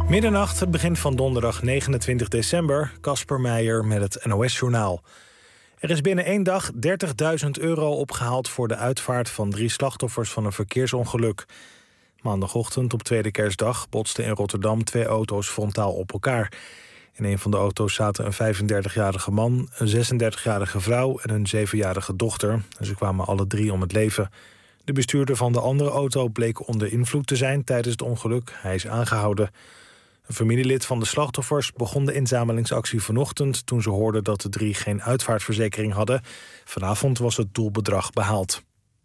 Middernacht, het begin van donderdag 29 december. Casper Meijer met het NOS-journaal. Er is binnen 1 dag €30.000 opgehaald voor de uitvaart van 3 slachtoffers van een verkeersongeluk. Maandagochtend op tweede kerstdag botsten in Rotterdam 2 auto's frontaal op elkaar. In een van de auto's zaten een 35-jarige man, een 36-jarige vrouw en een 7-jarige dochter. Ze kwamen alle 3 om het leven. De bestuurder van de andere auto bleek onder invloed te zijn tijdens het ongeluk. Hij is aangehouden. Een familielid van de slachtoffers begon de inzamelingsactie vanochtend toen ze hoorden dat de 3 geen uitvaartverzekering hadden. Vanavond was het doelbedrag behaald.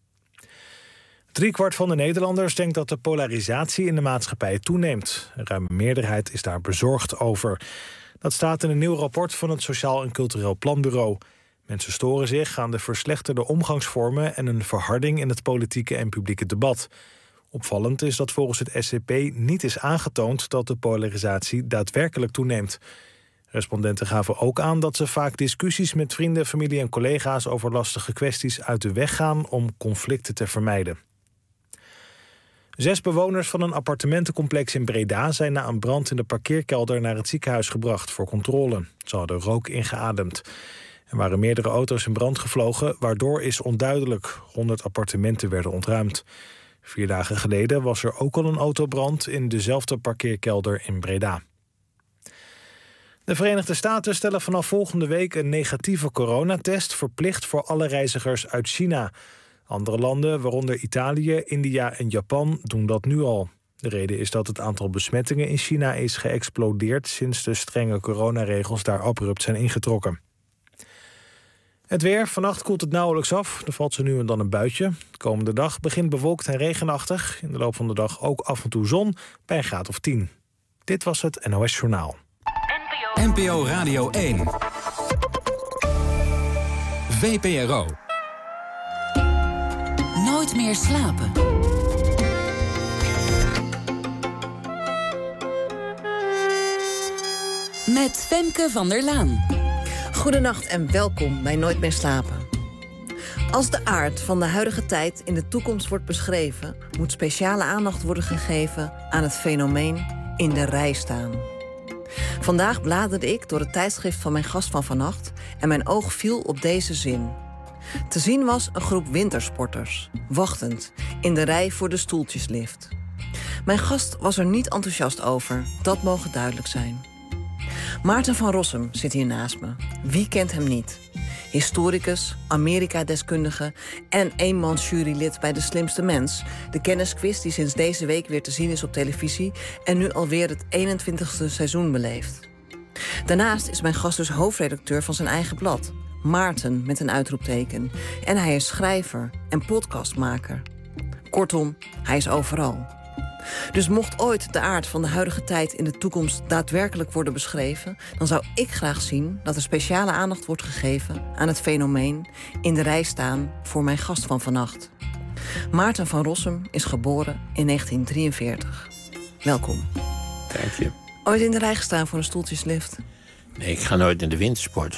3/4 van de Nederlanders denkt dat de polarisatie in de maatschappij toeneemt. Een ruime meerderheid is daar bezorgd over. Dat staat in een nieuw rapport van het Sociaal en Cultureel Planbureau. Mensen storen zich aan de verslechterde omgangsvormen en een verharding in het politieke en publieke debat. Opvallend is dat volgens het SCP niet is aangetoond dat de polarisatie daadwerkelijk toeneemt. Respondenten gaven ook aan dat ze vaak discussies met vrienden, familie en collega's over lastige kwesties uit de weg gaan om conflicten te vermijden. 6 bewoners van een appartementencomplex in Breda zijn na een brand in de parkeerkelder naar het ziekenhuis gebracht voor controle. Ze hadden rook ingeademd. Er waren meerdere auto's in brand gevlogen, waardoor is onduidelijk. 100 appartementen werden ontruimd. 4 dagen geleden was er ook al een autobrand in dezelfde parkeerkelder in Breda. De Verenigde Staten stellen vanaf volgende week een negatieve coronatest verplicht voor alle reizigers uit China. Andere landen, waaronder Italië, India en Japan, doen dat nu al. De reden is dat het aantal besmettingen in China is geëxplodeerd sinds de strenge coronaregels daar abrupt zijn ingetrokken. Het weer. Vannacht koelt het nauwelijks af. Er valt zo nu en dan een buitje. De komende dag begint bewolkt en regenachtig. In de loop van de dag ook af en toe zon bij een graad of 10. Dit was het NOS Journaal. NPO Radio 1. VPRO. Nooit meer slapen. Met Femke van der Laan. Goedenacht en welkom bij Nooit meer slapen. Als de aard van de huidige tijd in de toekomst wordt beschreven, moet speciale aandacht worden gegeven aan het fenomeen in de rij staan. Vandaag bladerde ik door het tijdschrift van mijn gast van vannacht en mijn oog viel op deze zin. Te zien was een groep wintersporters, wachtend in de rij voor de stoeltjeslift. Mijn gast was er niet enthousiast over, dat mogen duidelijk zijn. Maarten van Rossum zit hier naast me. Wie kent hem niet? Historicus, Amerika-deskundige en eenmansjurylid bij De Slimste Mens. De kennisquiz die sinds deze week weer te zien is op televisie en nu alweer het 21ste seizoen beleeft. Daarnaast is mijn gast dus hoofdredacteur van zijn eigen blad, Maarten met een uitroepteken. En hij is schrijver en podcastmaker. Kortom, hij is overal. Dus mocht ooit de aard van de huidige tijd in de toekomst daadwerkelijk worden beschreven, dan zou ik graag zien dat er speciale aandacht wordt gegeven aan het fenomeen in de rij staan voor mijn gast van vannacht. Maarten van Rossum is geboren in 1943. Welkom. Dank je. Ooit in de rij gestaan voor een stoeltjeslift? Nee, ik ga nooit naar de wintersport.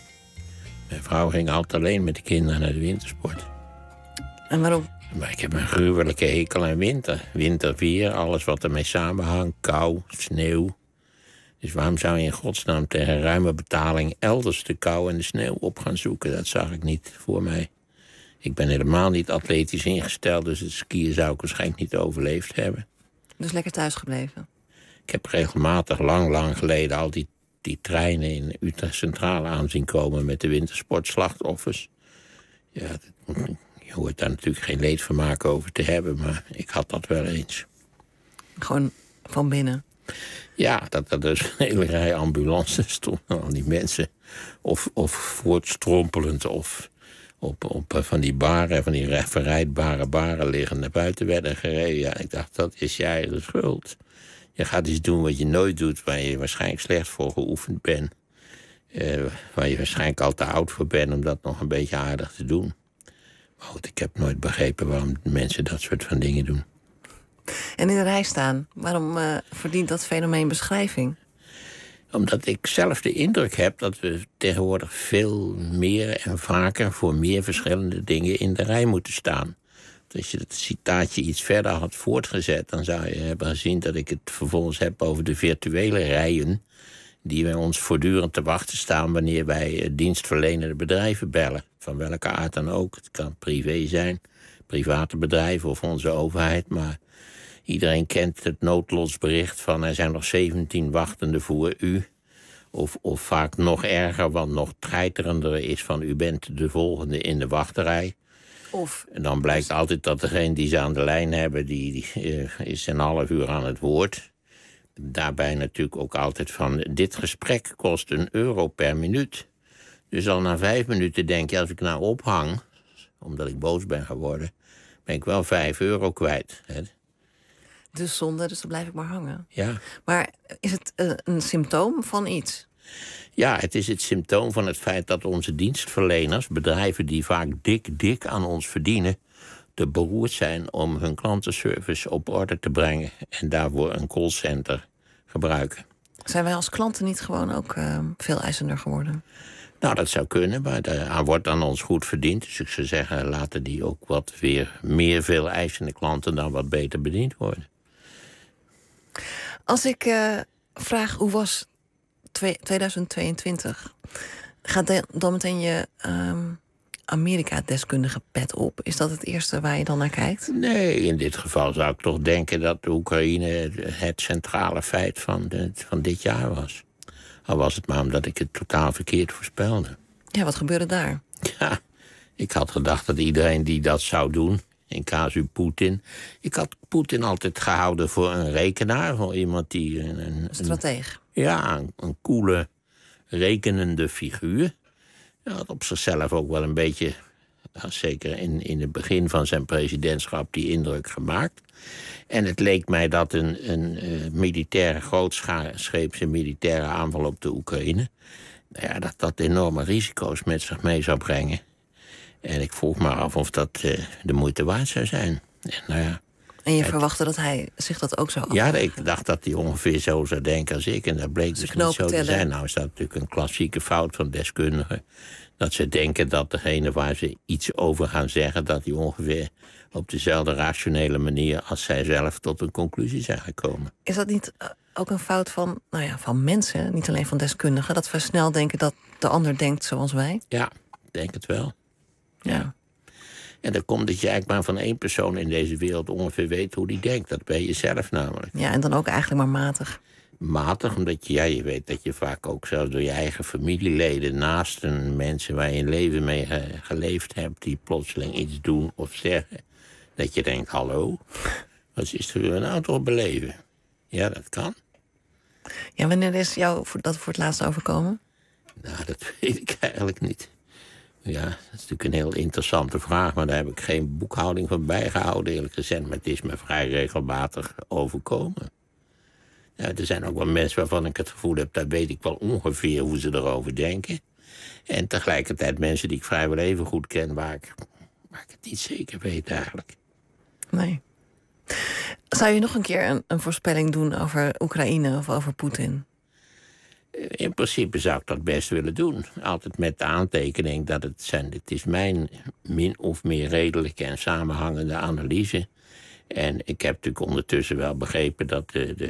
Mijn vrouw ging altijd alleen met de kinderen naar de wintersport. En waarom? Maar ik heb een gruwelijke hekel aan winter. Winterweer, alles wat ermee samenhangt, kou, sneeuw. Dus waarom zou je in godsnaam tegen ruime betaling elders de kou en de sneeuw op gaan zoeken? Dat zag ik niet voor mij. Ik ben helemaal niet atletisch ingesteld, dus het skiën zou ik waarschijnlijk niet overleefd hebben. Dus lekker thuis gebleven? Ik heb regelmatig, lang geleden, al die treinen in Utrecht Centraal aan zien komen met de wintersportslachtoffers. Ja, je hoort daar natuurlijk geen leedvermaak over te hebben, maar ik had dat wel eens. Gewoon van binnen? Ja, dat er dus een hele rij ambulances stonden, al die mensen. Of voortstrompelend of op van die baren, van die verrijdbare baren liggen naar buiten werden gereden. Ja, ik dacht, dat is je eigen schuld. Je gaat iets doen wat je nooit doet, waar je waarschijnlijk slecht voor geoefend bent. Waar je waarschijnlijk al te oud voor bent om dat nog een beetje aardig te doen. Maar goed, ik heb nooit begrepen waarom mensen dat soort van dingen doen. En in de rij staan, waarom verdient dat fenomeen beschrijving? Omdat ik zelf de indruk heb dat we tegenwoordig veel meer en vaker voor meer verschillende dingen in de rij moeten staan. Als je het citaatje iets verder had voortgezet, dan zou je hebben gezien dat ik het vervolgens heb over de virtuele rijen die bij ons voortdurend te wachten staan wanneer wij dienstverlenende bedrijven bellen. Van welke aard dan ook. Het kan privé zijn, private bedrijven of onze overheid. Maar iedereen kent het noodlotsbericht van er zijn nog 17 wachtenden voor u. Of vaak nog erger, want nog treiterender is van u bent de volgende in de wachtrij. En dan blijkt altijd dat degene die ze aan de lijn hebben, die is een half uur aan het woord. Daarbij natuurlijk ook altijd van, dit gesprek kost €1 per minuut. Dus al na 5 minuten denk je, als ik nou ophang, omdat ik boos ben geworden, ben ik wel €5 kwijt. Hè? Dus zonde, dus dan blijf ik maar hangen. Ja. Maar is het een symptoom van iets? Ja, het is het symptoom van het feit dat onze dienstverleners, bedrijven die vaak dik aan ons verdienen, te beroerd zijn om hun klantenservice op orde te brengen en daarvoor een callcenter gebruiken. Zijn wij als klanten niet gewoon ook veel eisender geworden? Nou, dat zou kunnen, maar daar wordt aan ons goed verdiend. Dus ik zou zeggen, laten die ook wat weer meer veel eisende klanten dan wat beter bediend worden. Als ik vraag, hoe was 2022? Gaat dan meteen je Amerika-deskundige pet op? Is dat het eerste waar je dan naar kijkt? Nee, in dit geval zou ik toch denken dat de Oekraïne het centrale feit van dit jaar was. Al was het maar omdat ik het totaal verkeerd voorspelde. Ja, wat gebeurde daar? Ja, ik had gedacht dat iedereen die dat zou doen, in casu Poetin. Ik had Poetin altijd gehouden voor een rekenaar, voor iemand die een strateeg. Een coole, rekenende figuur. Hij had op zichzelf ook wel een beetje, zeker in het begin van zijn presidentschap, die indruk gemaakt. En het leek mij dat een militaire, grootscheepse militaire aanval op de Oekraïne, dat enorme risico's met zich mee zou brengen. En ik vroeg me af of dat de moeite waard zou zijn. En je verwachtte dat hij zich dat ook zou afvragen? Ja, ik dacht dat hij ongeveer zo zou denken als ik. En dat bleek dus niet zo te zijn. Nou is dat natuurlijk een klassieke fout van deskundigen. Dat ze denken dat degene waar ze iets over gaan zeggen, dat die ongeveer op dezelfde rationele manier als zij zelf tot een conclusie zijn gekomen. Is dat niet ook een fout van mensen, niet alleen van deskundigen, dat we snel denken dat de ander denkt zoals wij? Ja, ik denk het wel. Ja. En dan komt dat je eigenlijk maar van één persoon in deze wereld ongeveer weet hoe die denkt. Dat ben je zelf namelijk. Ja, en dan ook eigenlijk maar matig. Matig, omdat je weet dat je vaak ook zelfs door je eigen familieleden, naast een mensen waar je een leven mee geleefd hebt, die plotseling iets doen of zeggen, dat je denkt, hallo, wat is er nou toch beleven? Ja, dat kan. Ja, wanneer is jou dat voor het laatst overkomen? Nou, dat weet ik eigenlijk niet. Ja, dat is natuurlijk een heel interessante vraag, maar daar heb ik geen boekhouding van bijgehouden, eerlijk gezegd. Maar het is me vrij regelmatig overkomen. Ja, er zijn ook wel mensen waarvan ik het gevoel heb, daar weet ik wel ongeveer hoe ze erover denken. En tegelijkertijd mensen die ik vrijwel even goed ken, waar ik het niet zeker weet eigenlijk. Nee. Zou je nog een keer een voorspelling doen over Oekraïne of over Poetin? In principe zou ik dat best willen doen. Altijd met de aantekening dat het is mijn min of meer redelijke en samenhangende analyse. En ik heb natuurlijk ondertussen wel begrepen dat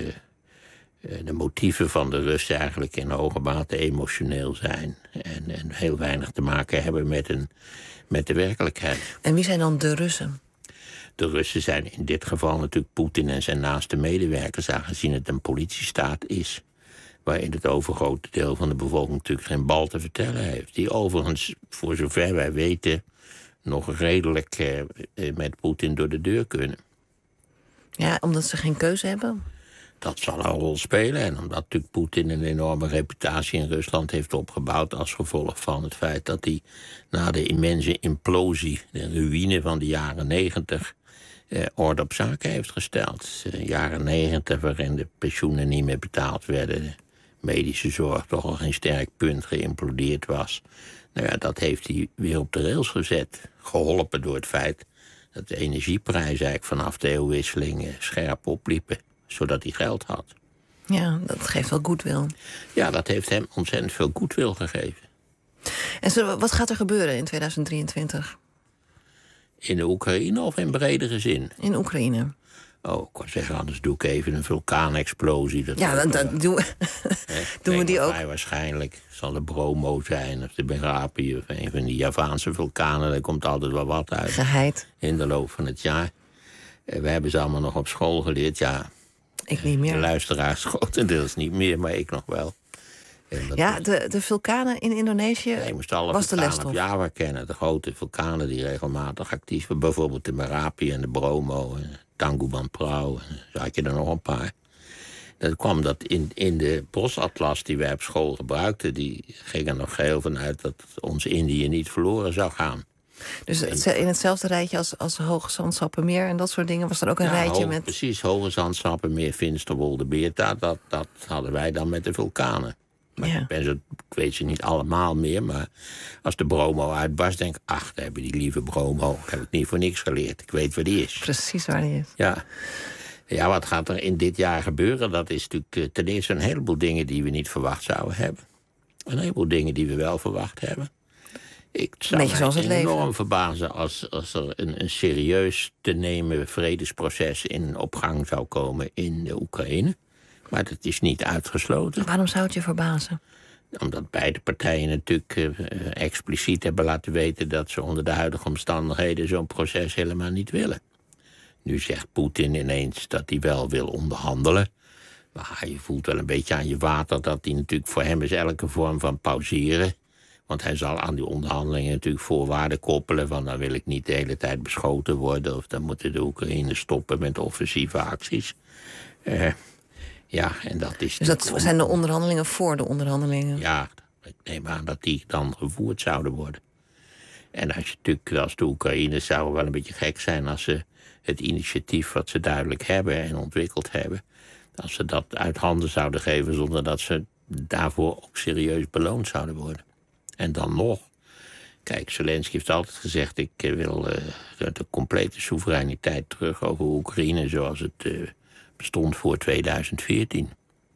de motieven van de Russen eigenlijk in hoge mate emotioneel zijn. En heel weinig te maken hebben met de werkelijkheid. En wie zijn dan de Russen? De Russen zijn in dit geval natuurlijk Poetin en zijn naaste medewerkers, aangezien het een politiestaat is, waarin het overgrote deel van de bevolking natuurlijk geen bal te vertellen heeft. Die overigens, voor zover wij weten, nog redelijk met Poetin door de deur kunnen. Ja, omdat ze geen keuze hebben? Dat zal een rol spelen. En omdat natuurlijk Poetin een enorme reputatie in Rusland heeft opgebouwd als gevolg van het feit dat hij na de immense implosie, de ruïne van de jaren 90, orde op zaken heeft gesteld. Jaren 90 waarin de pensioenen niet meer betaald werden, de medische zorg toch al geen sterk punt, geïmplodeerd was. Nou ja, dat heeft hij weer op de rails gezet. Geholpen door het feit dat de energieprijzen eigenlijk vanaf de eeuwwisseling scherp opliepen, zodat hij geld had. Ja, dat geeft wel goodwill. Ja, dat heeft hem ontzettend veel goodwill gegeven. En wat gaat er gebeuren in 2023? In de Oekraïne of in bredere zin? In Oekraïne. Oh, ik wou zeggen, anders doe ik even een vulkaanexplosie. Dan doen we die ook. Vrij waarschijnlijk zal de Bromo zijn of de Merapi of een van die Javaanse vulkanen. Daar komt altijd wel wat uit. Geheid. In de loop van het jaar. We hebben ze allemaal nog op school geleerd, ja. Ik niet meer. De luisteraars grotendeels niet meer, maar ik nog wel. Ja, de vulkanen in Indonesië je moest alle was de vulkanen lesstof. op Java kennen. De grote vulkanen die regelmatig actief waren. Bijvoorbeeld de Merapi en de Bromo en Tangkuban Perahu. En zo had je er nog een paar. Dat kwam dat in de bosatlas die wij op school gebruikten... die ging er nog geheel van uit dat ons Indië niet verloren zou gaan. Dus in hetzelfde rijtje als Hoge Zandsappenmeer en dat soort dingen... was er ook een rijtje met... Precies, Hoge Zandsappenmeer, Finsterwolde, Beerta... dat hadden wij dan met de vulkanen. Maar Ja. ik weet ze niet allemaal meer, maar als de Bromo uitbarst... denk ik, ach, daar hebben die lieve Bromo... heb ik niet voor niks geleerd, ik weet waar die is. Precies waar die is. Ja, wat gaat er in dit jaar gebeuren? Dat is natuurlijk ten eerste een heleboel dingen die we niet verwacht zouden hebben. Een heleboel dingen die we wel verwacht hebben. Ik zou me enorm verbazen als er een serieus te nemen vredesproces op gang zou komen in de Oekraïne. Maar dat is niet uitgesloten. Waarom zou het je verbazen? Omdat beide partijen natuurlijk expliciet hebben laten weten... dat ze onder de huidige omstandigheden zo'n proces helemaal niet willen. Nu zegt Poetin ineens dat hij wel wil onderhandelen. Maar je voelt wel een beetje aan je water dat hij natuurlijk voor hem is elke vorm van pauzeren. Want hij zal aan die onderhandelingen natuurlijk voorwaarden koppelen... van dan wil ik niet de hele tijd beschoten worden... of dan moeten de Oekraïne stoppen met offensieve acties. En dat is... Dus dat zijn de onderhandelingen voor de onderhandelingen? Ja, ik neem aan dat die dan gevoerd zouden worden. En als de Oekraïne zou wel een beetje gek zijn... als ze het initiatief wat ze duidelijk hebben en ontwikkeld hebben... als ze dat uit handen zouden geven... zonder dat ze daarvoor ook serieus beloond zouden worden. En dan nog... Kijk, Zelensky heeft altijd gezegd... ik wil de complete soevereiniteit terug over Oekraïne... zoals het bestond voor 2014.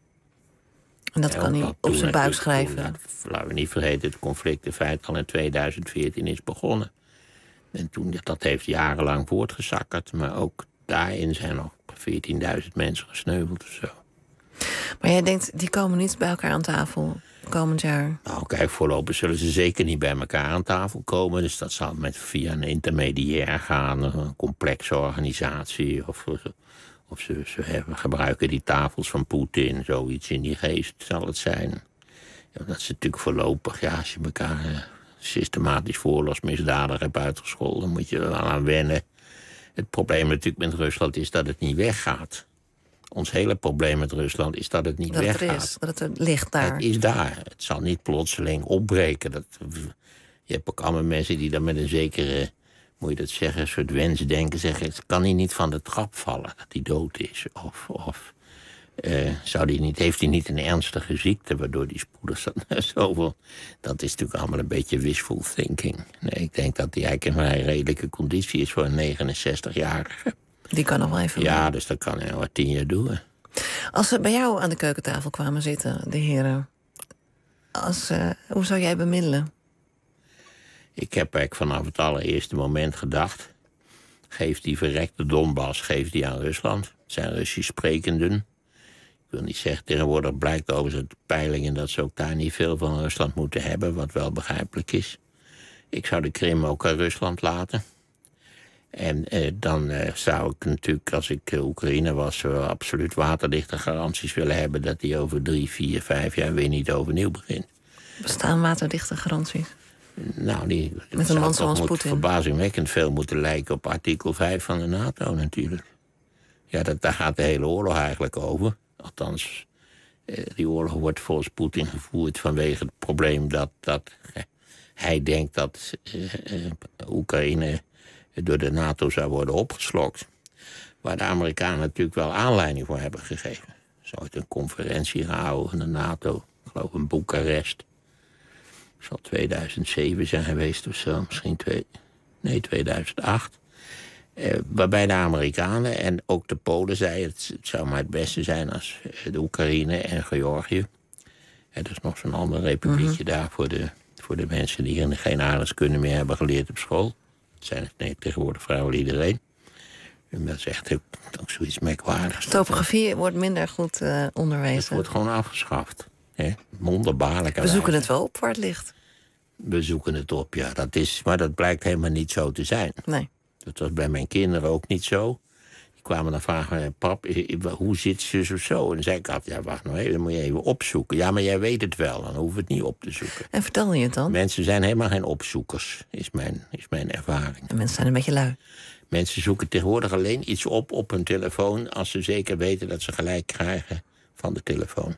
En dat kan hij op zijn buik schrijven. Laten we niet vergeten, het conflict in feite al in 2014 is begonnen. En dat heeft jarenlang voortgezakkerd. Maar ook daarin zijn nog 14.000 mensen gesneuveld of zo. Maar jij denkt, die komen niet bij elkaar aan tafel komend jaar? Nou, kijk, voorlopig zullen ze zeker niet bij elkaar aan tafel komen. Dus dat zal via een intermediair gaan, een complexe organisatie. Of ze gebruiken die tafels van Poetin, zoiets in die geest zal het zijn. Ja, dat is natuurlijk voorlopig, als je elkaar systematisch oorlogsmisdadig hebt uitgescholden... dan moet je er wel aan wennen. Het probleem natuurlijk met Rusland is dat het niet weggaat. Ons hele probleem met Rusland is dat het niet weggaat. Dat het ligt daar. Het is daar. Het zal niet plotseling opbreken. Je hebt ook allemaal mensen die dan met een zekere... moet je dat zeggen, een soort wensdenken zeggen... het kan hij niet van de trap vallen, dat hij dood is. Of heeft hij niet een ernstige ziekte... waardoor hij spoedig zoveel... Dat is natuurlijk allemaal een beetje wishful thinking. Nee, ik denk dat hij eigenlijk een vrij redelijke conditie is... voor een 69-jarige. Die kan nog wel even... Ja, dus dat kan hij wel 10 jaar doen. Als ze bij jou aan de keukentafel kwamen zitten, de heren... hoe zou jij bemiddelen? Ik heb eigenlijk vanaf het allereerste moment gedacht... geef die verrekte Donbass, geef die aan Rusland. Het zijn Russisch sprekenden. Ik wil niet zeggen, tegenwoordig blijkt overigens uit de peilingen... dat ze ook daar niet veel van Rusland moeten hebben, wat wel begrijpelijk is. Ik zou de Krim ook aan Rusland laten. En dan zou ik natuurlijk, als ik Oekraïne was... absoluut waterdichte garanties willen hebben... dat die over 3, 4, 5 jaar weer niet overnieuw begint. Bestaan waterdichte garanties? Nou, met een man zoals Poetin. Verbazingwekkend veel moeten lijken op artikel 5 van de NATO natuurlijk. Ja, daar gaat de hele oorlog eigenlijk over. Althans, die oorlog wordt volgens Poetin gevoerd vanwege het probleem dat hij denkt dat Oekraïne door de NATO zou worden opgeslokt. Waar de Amerikanen natuurlijk wel aanleiding voor hebben gegeven. Ze ooit een conferentie gehouden van de NATO, ik geloof in Boekarest. Het zal 2007 zijn geweest of zo, misschien 2008. Waarbij de Amerikanen en ook de Polen zeiden... het zou maar het beste zijn als de Oekraïne en Georgië... er is nog zo'n ander republiekje daar voor de mensen... die geen aardrijkskunde meer hebben geleerd op school. zijn tegenwoordig vrijwel iedereen. En dat is echt ook zoiets merkwaardigs. Topografie wordt minder goed onderwezen. Het wordt gewoon afgeschaft. Wonderbaarlijk. We zoeken het wel op waar het ligt. We zoeken het op, ja. Maar dat blijkt helemaal niet zo te zijn. Nee. Dat was bij mijn kinderen ook niet zo. Die kwamen dan vragen, pap, hoe zit ze of zo? En dan zei ik altijd, ja, wacht nou even, dan moet je even opzoeken. Ja, maar jij weet het wel, dan hoeven we het niet op te zoeken. En vertel je het dan? Mensen zijn helemaal geen opzoekers, is mijn ervaring. En mensen zijn een beetje lui. Mensen zoeken tegenwoordig alleen iets op hun telefoon als ze zeker weten dat ze gelijk krijgen van de telefoon.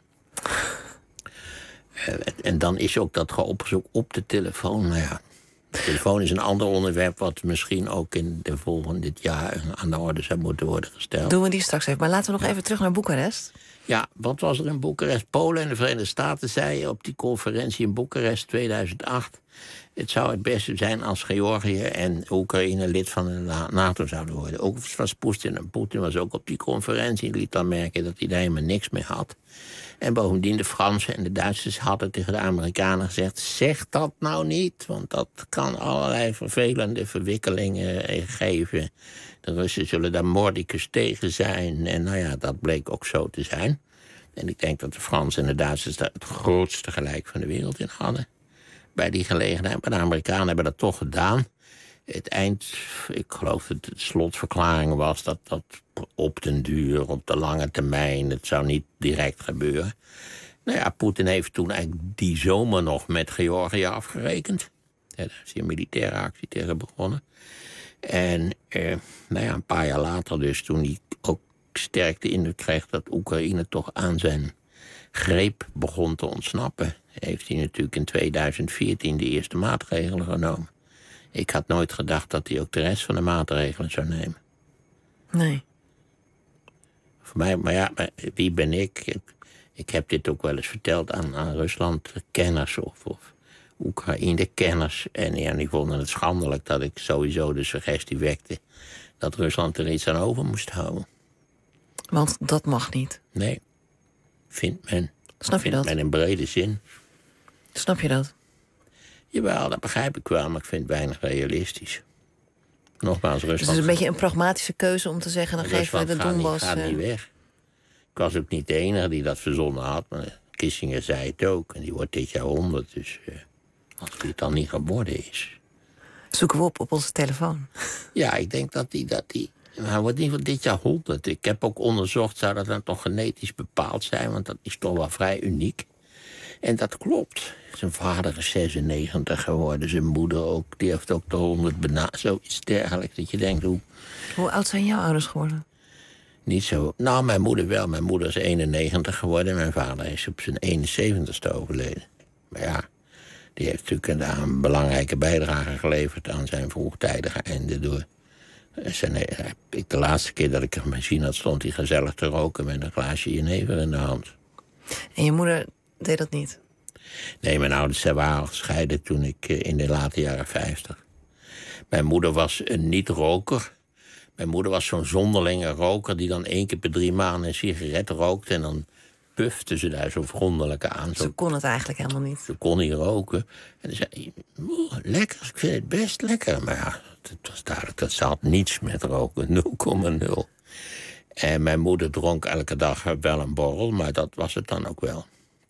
En dan is ook dat opzoek op de telefoon. Nou ja, de telefoon is een ander onderwerp wat misschien ook in de volgende jaar aan de orde zou moeten worden gesteld. Doen we die straks even. Maar laten we nog even terug naar Boekarest. Ja, wat was er in Boekarest? Polen en de Verenigde Staten zeiden op die conferentie in Boekarest 2008... het zou het beste zijn als Georgië en Oekraïne lid van de NATO zouden worden. Ook was Poetin. En Poetin was ook op die conferentie en liet dan merken dat hij daar helemaal niks mee had. En bovendien de Fransen en de Duitsers hadden tegen de Amerikanen gezegd... zeg dat nou niet, want dat kan allerlei vervelende verwikkelingen geven. De Russen zullen daar mordicus tegen zijn. En nou ja, dat bleek ook zo te zijn. En ik denk dat de Fransen en de Duitsers daar het grootste gelijk van de wereld in hadden. Bij die gelegenheid. Maar de Amerikanen hebben dat toch gedaan. Ik geloof dat de slotverklaring was dat op den duur, op de lange termijn, het zou niet direct gebeuren. Nou ja, Poetin heeft toen eigenlijk die zomer nog met Georgië afgerekend. Daar is hij een militaire actie tegen begonnen. En een paar jaar later dus, toen hij ook sterk de indruk kreeg dat Oekraïne toch aan zijn greep begon te ontsnappen, heeft hij natuurlijk in 2014 de eerste maatregelen genomen. Ik had nooit gedacht dat hij ook de rest van de maatregelen zou nemen. Nee. Voor mij, maar wie ben ik? Ik heb dit ook wel eens verteld aan Rusland-kenners of Oekraïne-kenners. En ja, die vonden het schandelijk dat ik sowieso de suggestie wekte dat Rusland er iets aan over moest houden. Want dat mag niet. Nee, vindt men. Snap je dat? Men in brede zin. Snap je dat? Jawel, dat begrijp ik wel, maar ik vind het weinig realistisch. Nogmaals, Rusland... Dus het is een beetje een pragmatische keuze om te zeggen, dan geven we de Donbass... gaat niet weg. Ik was ook niet de enige die dat verzonnen had, maar Kissinger zei het ook. En die wordt dit jaar 100, dus als die het dan niet geworden is... Zoeken we op onze telefoon. Ja, ik denk dat die hij wordt niet van dit jaar 100. Ik heb ook onderzocht, zou dat dan toch genetisch bepaald zijn? Want dat is toch wel vrij uniek. En dat klopt. Zijn vader is 96 geworden, zijn moeder ook. Die heeft ook de 100 zoiets dergelijks. Dat je denkt, Hoe oud zijn jouw ouders geworden? Niet zo. Nou, mijn moeder wel. Mijn moeder is 91 geworden. Mijn vader is op zijn 71ste overleden. Maar ja, die heeft natuurlijk een belangrijke bijdrage geleverd aan zijn vroegtijdige einde door... De laatste keer dat ik hem gezien had, stond hij gezellig te roken met een glaasje jenever in de hand. En je moeder deed dat niet? Nee, mijn ouders waren gescheiden toen ik in de late jaren 50. Mijn moeder was een niet-roker. Mijn moeder was zo'n zonderlinge roker die dan 1 keer per 3 maanden een sigaret rookte en dan pufte ze daar zo verwonderlijk aan. Ze kon het eigenlijk helemaal niet. Ze kon niet roken. En dan zei hij, lekker, ik vind het best lekker. Maar ja, het was duidelijk, dat ze had niets met roken, 0,0. En mijn moeder dronk elke dag wel een borrel, maar dat was het dan ook wel.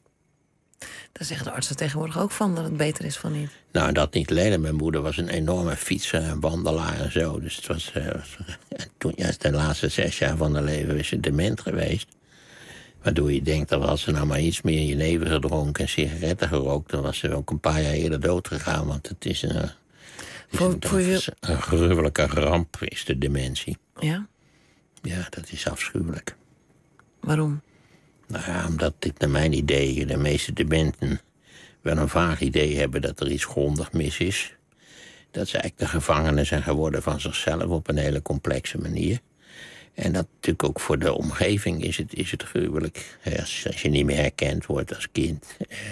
Daar zeggen de artsen tegenwoordig ook van, dat het beter is van niet. Nou, dat niet alleen. Mijn moeder was een enorme fietser en wandelaar en zo. Dus het was... toen, de laatste 6 jaar van haar leven is ze dement geweest. Waardoor je denkt dat als ze nou maar iets meer jenever gedronken en sigaretten gerookt, dan was ze ook een paar jaar eerder dood gegaan. Want het is een gruwelijke ramp, is de dementie. Ja? Ja, dat is afschuwelijk. Waarom? Nou ja, omdat dit naar mijn idee, de meeste dementen wel een vaag idee hebben dat er iets grondig mis is. Dat ze eigenlijk de gevangenen zijn geworden van zichzelf op een hele complexe manier. En dat natuurlijk ook voor de omgeving is het gruwelijk. Als je niet meer herkend wordt als kind.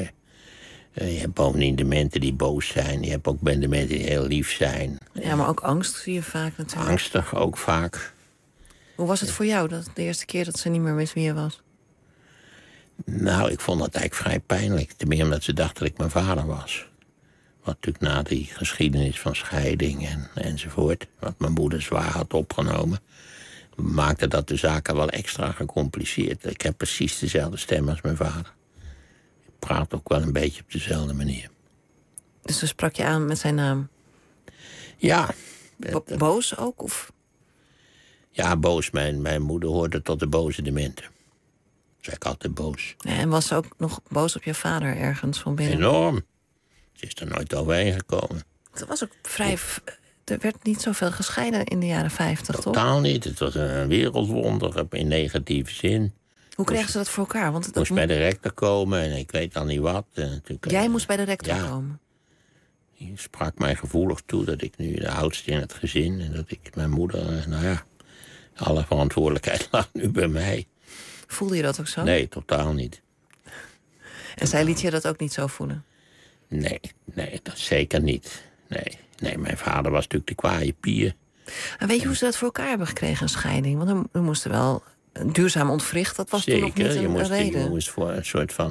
Je hebt bovendien dementen die boos zijn. Je hebt ook dementen die heel lief zijn. Ja, maar ook angst zie je vaak natuurlijk. Angstig ook vaak. Hoe was het voor jou de eerste keer dat ze niet meer wist wie je was? Nou, ik vond dat eigenlijk vrij pijnlijk. Ten meer omdat ze dacht dat ik mijn vader was. wat natuurlijk na die geschiedenis van scheiding enzovoort, wat mijn moeder zwaar had opgenomen, maakte dat de zaken wel extra gecompliceerd. Ik heb precies dezelfde stem als mijn vader. Ik praat ook wel een beetje op dezelfde manier. Dus toen sprak je aan met zijn naam? Ja. Boos ook? Of? Ja, boos. Mijn moeder hoorde tot de boze dementen. Zij ik altijd boos. Ja, en was ze ook nog boos op je vader ergens van binnen? Enorm. Ze is er nooit overheen gekomen. Het was ook vrij... Er werd niet zoveel gescheiden in de jaren 50, toch? Totaal niet. Het was een wereldwonder in negatieve zin. Hoe kregen ze dat voor elkaar? Want moest bij de rector komen en ik weet dan niet wat. Jij moest bij de rector komen? Die sprak mij gevoelig toe dat ik nu de oudste in het gezin... en dat ik mijn moeder, alle verantwoordelijkheid lag nu bij mij. Voelde je dat ook zo? Nee, totaal niet. En zij liet je dat ook niet zo voelen? Nee, dat zeker niet. Nee, mijn vader was natuurlijk de kwaaie pier. En weet je hoe ze dat voor elkaar hebben gekregen, een scheiding? Want we moesten wel duurzaam ontwricht. Dat was zeker, toen nog niet een reden. Je moest voor een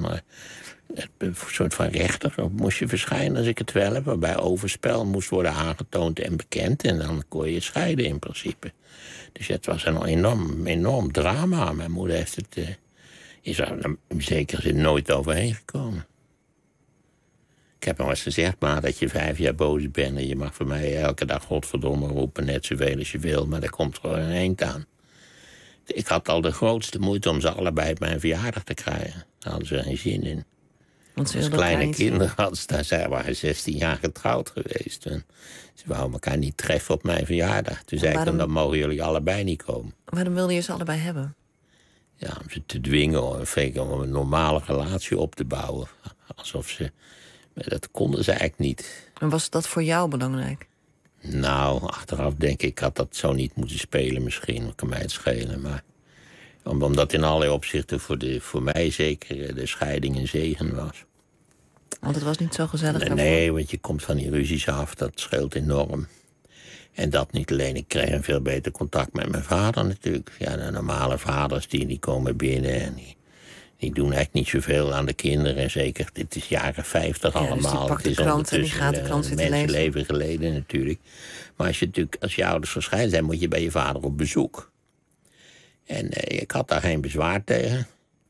soort van rechter moest je verschijnen, als ik het wel heb. Waarbij overspel moest worden aangetoond en bekend. En dan kon je scheiden in principe. Dus het was een enorm drama. Mijn moeder heeft is er in zekere zin nooit overheen gekomen. Ik heb nog eens gezegd, maar dat je 5 jaar boos bent... en je mag voor mij elke dag godverdomme roepen, net zoveel als je wil... maar daar komt gewoon een eind aan. Ik had al de grootste moeite om ze allebei op mijn verjaardag te krijgen. Daar hadden ze geen zin in. Want als kleine kinderen hadden ze daar, zij waren 16 jaar getrouwd geweest. En ze wouden elkaar niet treffen op mijn verjaardag. Toen zei ik dan mogen jullie allebei niet komen. Waarom wilde je ze allebei hebben? Ja, om ze te dwingen om een normale relatie op te bouwen. Alsof ze... Dat konden ze eigenlijk niet. En was dat voor jou belangrijk? Nou, achteraf denk ik had dat zo niet moeten spelen misschien. Dat kan mij het schelen. Maar omdat in allerlei opzichten voor mij zeker de scheiding een zegen was. Want het was niet zo gezellig? Nee, want je komt van die ruzies af. Dat scheelt enorm. En dat niet alleen. Ik kreeg een veel beter contact met mijn vader natuurlijk. Ja, de normale vaders die komen binnen en die doen eigenlijk niet zoveel aan de kinderen. En zeker, dit is jaren 50 allemaal. Dus die pakt de krant en die gaat de krant zitten lezen. Mensenleven geleden natuurlijk. Maar als je ouders gescheiden zijn, moet je bij je vader op bezoek. En ik had daar geen bezwaar tegen.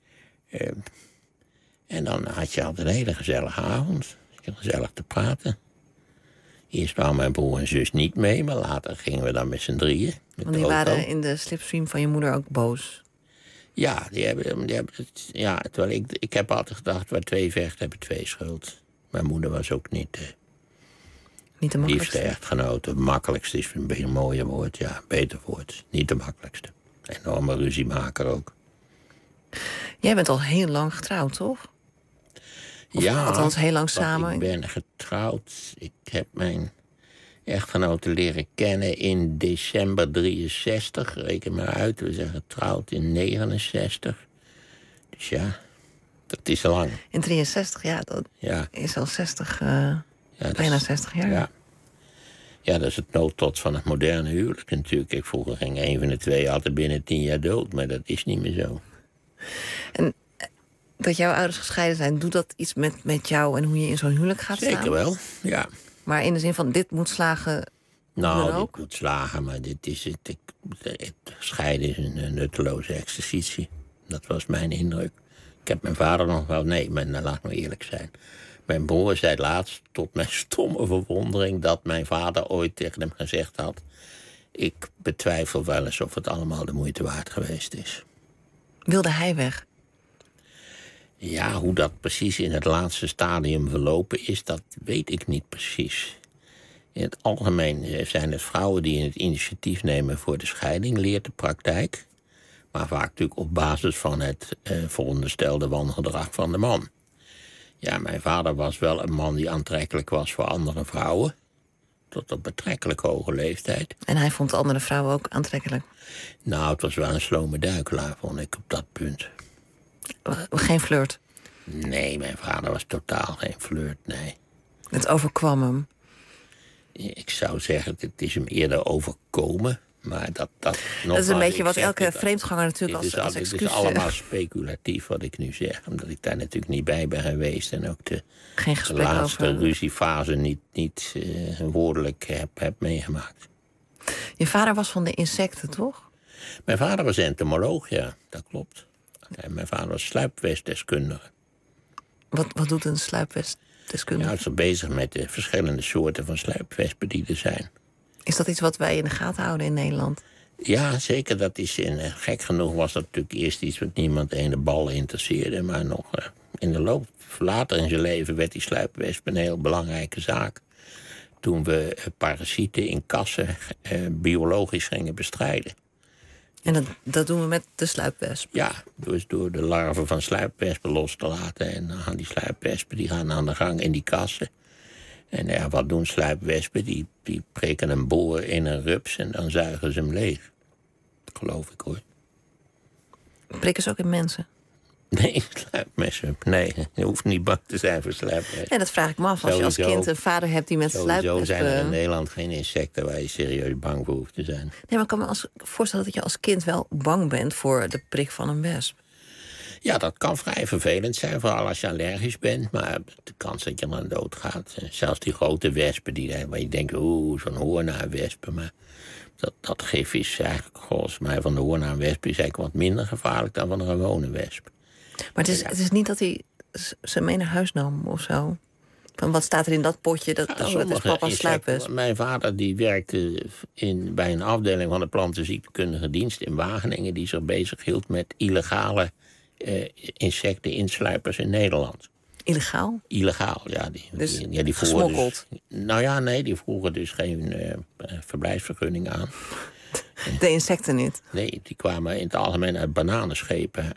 En dan had je altijd een hele gezellige avond. Gezellig te praten. Eerst kwamen mijn broer en zus niet mee, maar later gingen we dan met z'n drieën. Want die waren in de slipstream van je moeder ook boos? Ja, die hebben het. Ja, terwijl ik heb altijd gedacht, waar 2 vechten hebben 2 schuld. Mijn moeder was ook niet de makkelijkste. Liefste echtgenote. Makkelijkste is een mooier woord, ja, beter woord. Niet de makkelijkste. Enorme ruziemaker ook. Jij bent al heel lang getrouwd, toch? Of althans heel lang samen. Ik ben getrouwd. Ik heb mijn echtgenote leren kennen in december 63. Reken maar uit, we zijn getrouwd in 69. Dus ja, dat is lang. In 63, ja, dat is al 60, bijna 60 jaar. Ja, dat is het noodlot van het moderne huwelijk natuurlijk. Vroeger ging een van de twee altijd binnen 10 jaar dood, maar dat is niet meer zo. En dat jouw ouders gescheiden zijn, doet dat iets met jou en hoe je in zo'n huwelijk gaat staan? Zeker wel, ja. Maar in de zin van, dit moet slagen. Nou, dit moet slagen, maar dit is het scheiden is een nutteloze exercitie. Dat was mijn indruk. Ik heb mijn vader nog wel... Nee, maar laat me eerlijk zijn. Mijn broer zei laatst, tot mijn stomme verwondering, dat mijn vader ooit tegen hem gezegd had: ik betwijfel wel eens of het allemaal de moeite waard geweest is. Wilde hij weg? Ja, hoe dat precies in het laatste stadium verlopen is, dat weet ik niet precies. In het algemeen zijn het vrouwen die het initiatief nemen voor de scheiding, leert de praktijk. Maar vaak natuurlijk op basis van het veronderstelde wangedrag van de man. Ja, mijn vader was wel een man die aantrekkelijk was voor andere vrouwen. Tot op betrekkelijk hoge leeftijd. En hij vond andere vrouwen ook aantrekkelijk? Nou, het was wel een slome duikelaar, vond ik, op dat punt. Geen flirt? Nee, mijn vader was totaal geen flirt, nee. Het overkwam hem? Ik zou zeggen, het is hem eerder overkomen. Maar dat is een beetje wat elke vreemdganger natuurlijk als excuus... Dit is allemaal speculatief wat ik nu zeg. Omdat ik daar natuurlijk niet bij ben geweest. En ook de laatste ruziefase niet woordelijk heb meegemaakt. Je vader was van de insecten, toch? Mijn vader was entomoloog, ja. Dat klopt. En mijn vader was sluipwesdeskundige. Wat doet een sluipwesdeskundige? Ja, hij is bezig met de verschillende soorten van sluipwespen die er zijn. Is dat iets wat wij in de gaten houden in Nederland? Ja, zeker. Dat is gek genoeg was dat natuurlijk eerst iets wat niemand in de bal interesseerde. Maar nog in de loop, later in zijn leven, werd die sluipwesp een heel belangrijke zaak. Toen we parasieten in kassen biologisch gingen bestrijden. En dat doen we met de sluipwesp? Ja, dus door de larven van sluipwespen los te laten. En dan gaan die sluipwespen die gaan aan de gang in die kassen. En ja, wat doen sluipwespen? Die prikken een boor in een rups en dan zuigen ze hem leeg. Dat geloof ik, hoor. Prikken ze ook in mensen? Nee, sluipmessen. Nee, je hoeft niet bang te zijn voor sluipmessen. Nee, dat vraag ik me af. Als je als kind een vader hebt die met sluipmessen... Zo zijn er in Nederland geen insecten waar je serieus bang voor hoeft te zijn. Nee, maar ik kan me voorstellen dat je als kind wel bang bent voor de prik van een wesp. Ja, dat kan vrij vervelend zijn, vooral als je allergisch bent. Maar de kans dat je dan dood gaat. Zelfs die grote wespen, waar je denkt, zo'n hoornaarwespen. Maar dat gif is eigenlijk, volgens mij, van de hoornaarwesp is eigenlijk wat minder gevaarlijk dan van een gewone wesp. Maar het is niet dat hij ze mee naar huis nam of zo? Van wat staat er in dat potje? Dat is papa's sluipwesp. Mijn vader die werkte bij een afdeling van de plantenziektekundige dienst in Wageningen, die zich bezig hield met illegale insecteninsluipers in Nederland. Illegaal? Illegaal, ja. Die gesmokkeld? Die vroegen dus geen verblijfsvergunning aan. De insecten niet? Nee, die kwamen in het algemeen uit bananenschepen.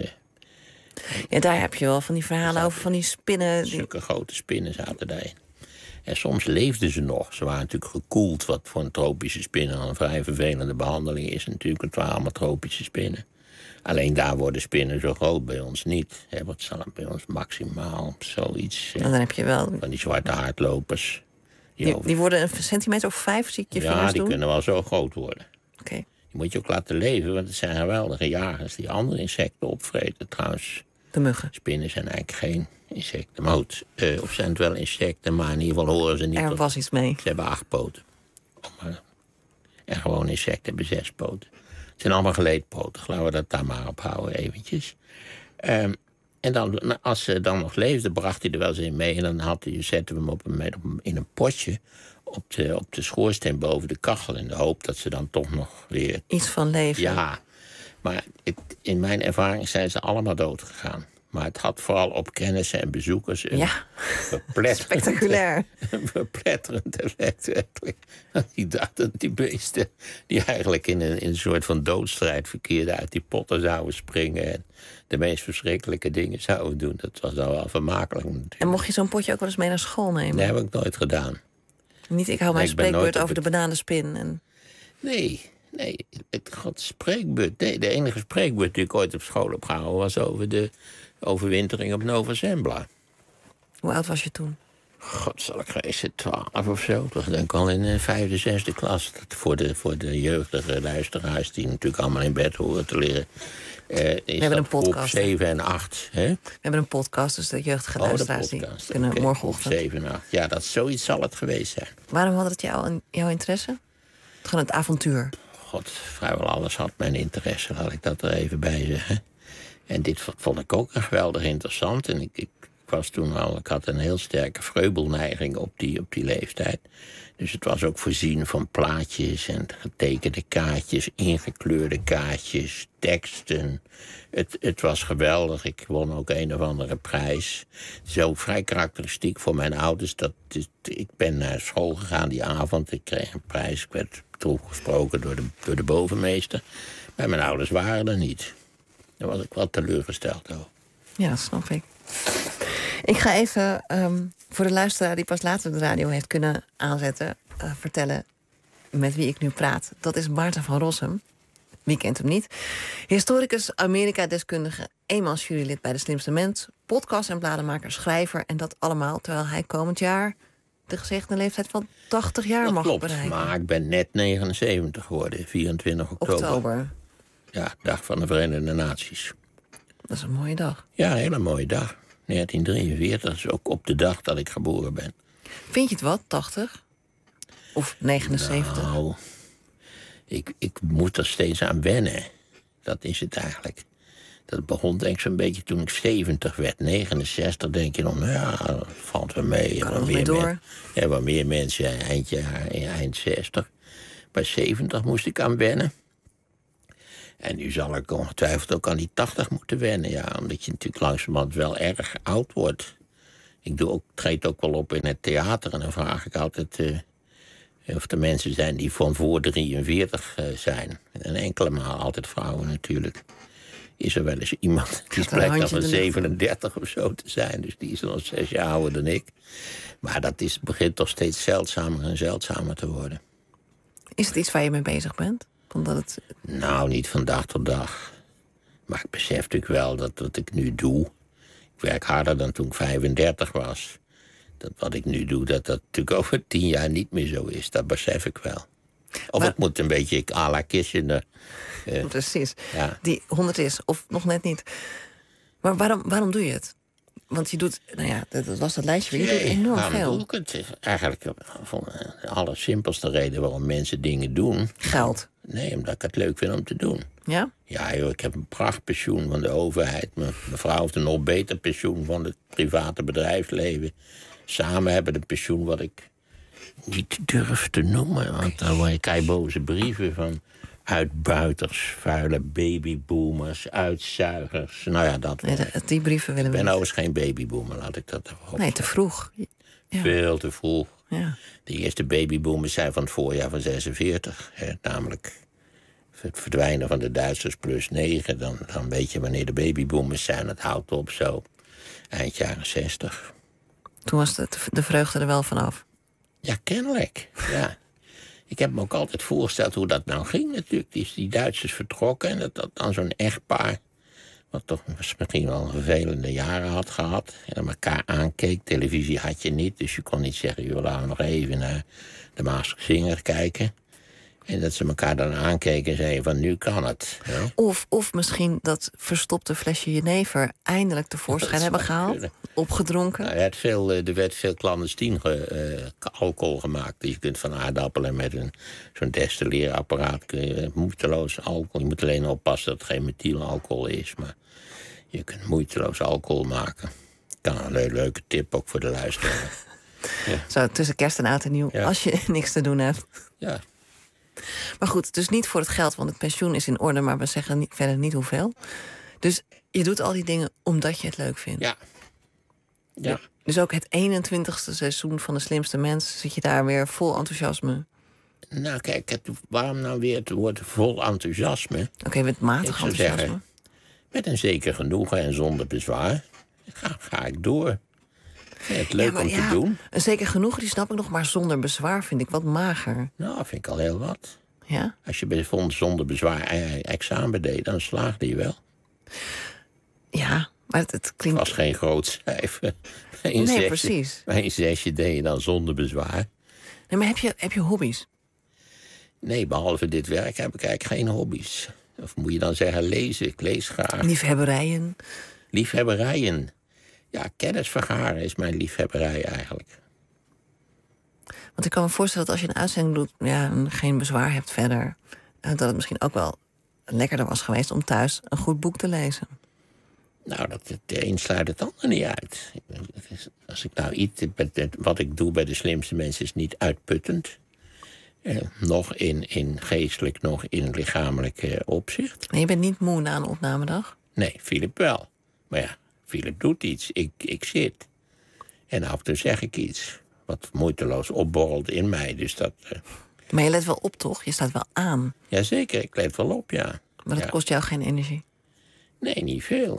Ja, daar heb je wel van die verhalen over van die spinnen. Zulke grote spinnen zaten daarin. En soms leefden ze nog. Ze waren natuurlijk gekoeld, wat voor een tropische spinnen een vrij vervelende behandeling is natuurlijk. Het waren allemaal tropische spinnen. Alleen daar worden spinnen zo groot, bij ons niet. Wat zal het bij ons maximaal zoiets? En dan heb je wel... Van die zwarte hardlopers. Die worden een centimeter of 5, zie ik je vingers doen? Ja, die kunnen wel zo groot worden. Oké. Die moet je ook laten leven, want het zijn geweldige jagers die andere insecten opvreten. Trouwens, de muggen. Spinnen zijn eigenlijk geen insecten. Maar goed, of zijn het wel insecten, maar in ieder geval horen ze niet. Er was iets mee. Ze hebben 8 poten. En gewoon insecten hebben 6 poten. Het zijn allemaal geleedpotig. Laten we dat daar maar op houden eventjes. En dan, als ze dan nog leefde, bracht hij er wel eens in mee. En dan zetten we hem in een potje op de schoorsteen boven de kachel. In de hoop dat ze dan toch nog weer... Iets van leven. Ja, maar in mijn ervaring zijn ze allemaal dood gegaan. Maar het had vooral op kennissen en bezoekers een spectaculair. Een verpletterend effect, werkelijk. Die dachten die beesten, die eigenlijk in een soort van doodstrijd verkeerden, uit die potten zouden springen en de meest verschrikkelijke dingen zouden doen. Dat was dan wel vermakelijk natuurlijk. En mocht je zo'n potje ook wel eens mee naar school nemen? Nee, heb ik nooit gedaan. Niet, ik hou mijn spreekbeurt over de bananenspin. En... Nee, spreekbeurt. Nee, de enige spreekbeurt die ik ooit op school heb gehouden was over de overwintering op Nova Zembla. Hoe oud was je toen? God, zal ik geweest 12 of zo. Dat denk ik al in de 5e, 6e klas. Voor de jeugdige luisteraars die natuurlijk allemaal in bed horen te leren. We hebben een podcast. 7 en 8. Hè? We hebben een podcast, dus de jeugdige luisteraars die kunnen morgenochtend. 7 en 8. Ja, zoiets zal het geweest zijn. Waarom had het jouw interesse? Gewoon het avontuur. God, vrijwel alles had mijn interesse, laat ik dat er even bij zeggen. En dit vond ik ook geweldig interessant. En ik was toen al, ik had een heel sterke vreubelneiging op die leeftijd. Dus het was ook voorzien van plaatjes en getekende kaartjes, ingekleurde kaartjes, teksten. Het was geweldig. Ik won ook een of andere prijs. Het is ook vrij karakteristiek voor mijn ouders. Ik ben naar school gegaan die avond. Ik kreeg een prijs. Ik werd toegesproken door de bovenmeester. Maar mijn ouders waren er niet. Daar was ik wel teleurgesteld over. Ja, dat snap ik. Ik ga even voor de luisteraar die pas later de radio heeft kunnen aanzetten, vertellen met wie ik nu praat. Dat is Maarten van Rossum. Wie kent hem niet? Historicus, Amerika-deskundige, eenmaals jurylid bij De Slimste Mens, podcast- en bladenmaker, schrijver. En dat allemaal terwijl hij komend jaar de gezegende leeftijd van 80 jaar Dat mag klopt, bereiken. maar ik ben net 79 geworden, 24 oktober. Ja, dag van de Verenigde Naties. Dat is een mooie dag. Ja, een hele mooie dag. 1943, dat is ook op de dag dat ik geboren ben. Vind je het wat, 80? Of 79? Nou, ik moet er steeds aan wennen. Dat is het eigenlijk. Dat begon denk ik zo'n beetje toen ik 70 werd. 69 denk je dan, ja, dat valt wel mee. Kan nog mee door. Wat meer mensen eind 60. Bij 70 moest ik aan wennen. En nu zal ik ongetwijfeld ook aan die 80 moeten wennen. Ja, omdat je natuurlijk langzamerhand wel erg oud wordt. Ik treed ook wel op in het theater. En dan vraag ik altijd of er mensen zijn die van voor 43 zijn. En enkele maal, altijd vrouwen natuurlijk. Is er wel eens iemand die blijkt dan van 37 of zo te zijn. Dus die is dan 6 jaar ouder dan ik. Maar begint toch steeds zeldzamer en zeldzamer te worden. Is het iets waar je mee bezig bent? Omdat het... Nou, niet van dag tot dag. Maar ik besef natuurlijk wel dat wat ik nu doe... Ik werk harder dan toen ik 35 was. Dat wat ik nu doe, dat natuurlijk over 10 jaar niet meer zo is. Dat besef ik wel. Of het moet een beetje à la Kissinger. Precies. Ja. Die 100 is, of nog net niet. Maar waarom doe je het? Want je doet, nou ja, dat was dat lijstje weer. Je doet enorm waarom veel. doe ik het? Eigenlijk van de allersimpelste reden waarom mensen dingen doen. Geld. Nee, omdat ik het leuk vind om te doen. Ja? Ja, joh, ik heb een prachtpensioen van de overheid. Mijn vrouw heeft een nog beter pensioen van het private bedrijfsleven. Samen hebben we een pensioen wat ik niet durf te noemen. Want dan krijg je boze brieven van uitbuiters, vuile babyboomers, uitzuigers. Nou ja, dat Nee, die brieven willen we Ik ben niet. overigens geen babyboomer, laat ik dat even op. Nee, te vroeg. Ja. Veel te vroeg. Ja. De eerste babyboomers zijn van het voorjaar van 46. Namelijk het verdwijnen van de Duitsers plus 9. Dan weet je wanneer de babyboomers zijn. Dat houdt op zo. Eind jaren 60. Toen was de vreugde er wel vanaf. Ja, kennelijk. Ja. Ik heb me ook altijd voorgesteld hoe dat nou ging natuurlijk. Die Duitsers vertrokken en dat dan zo'n echtpaar... wat toch misschien wel vervelende jaren had gehad... en elkaar aankeek. Televisie had je niet, dus je kon niet zeggen... joh, laten we nog even naar de Masked Singer kijken. En dat ze elkaar dan aankeken en zeiden van nu kan het. Ja? Of misschien dat verstopte flesje jenever eindelijk tevoorschijn hebben gehaald. Kunnen. Opgedronken. Nou, er werd veel clandestien alcohol gemaakt. Dus je kunt van aardappelen met zo'n destilleerapparaat... kun je moeiteloos alcohol... Je moet alleen oppassen dat het geen methylalcohol is. Maar je kunt moeiteloos alcohol maken. Kan een leuke tip ook voor de luisteraar. Ja. Zo tussen kerst en oud en nieuw. Ja. Als je niks te doen hebt. Ja. Maar goed, dus niet voor het geld, want het pensioen is in orde... maar we zeggen verder niet hoeveel. Dus je doet al die dingen omdat je het leuk vindt. Ja. Ja. Dus ook het 21ste seizoen van De Slimste Mens... zit je daar weer vol enthousiasme. Nou kijk, waarom nou weer het woord vol enthousiasme? Oké, met matig Ik zou enthousiasme. zeggen, met een zeker genoegen en zonder bezwaar... ga ik door. Ik vind het leuk maar om te doen. Een zeker genoegen, die snap ik nog, maar zonder bezwaar vind ik wat mager. Nou, vind ik al heel wat. Ja? Als je bijvoorbeeld zonder bezwaar examen deed, dan slaagde je wel. Ja, maar het klinkt... Het was geen groot cijfer. Nee, precies. Bij een zesje deed je dan zonder bezwaar. Nee, maar heb je hobby's? Nee, behalve dit werk heb ik eigenlijk geen hobby's. Of moet je dan zeggen lezen? Ik lees graag. Liefhebberijen? Liefhebberijen. Ja, kennis vergaren is mijn liefhebberij eigenlijk. Want ik kan me voorstellen dat als je een uitzending doet... ja, geen bezwaar hebt verder... dat het misschien ook wel lekkerder was geweest... om thuis een goed boek te lezen. Nou, de een sluit het ander niet uit. Als ik nou iets... Wat ik doe bij De Slimste Mensen is niet uitputtend. Nog in geestelijk, nog in lichamelijk opzicht. En je bent niet moe na een opnamedag? Nee, Philip wel. Maar ja, Philip doet iets. Ik zit. En af en toe zeg ik iets. Wat moeiteloos opborrelt in mij. Dus dat... Maar je let wel op, toch? Je staat wel aan. Jazeker, ik let wel op, ja. Maar dat kost jou geen energie? Nee, niet veel.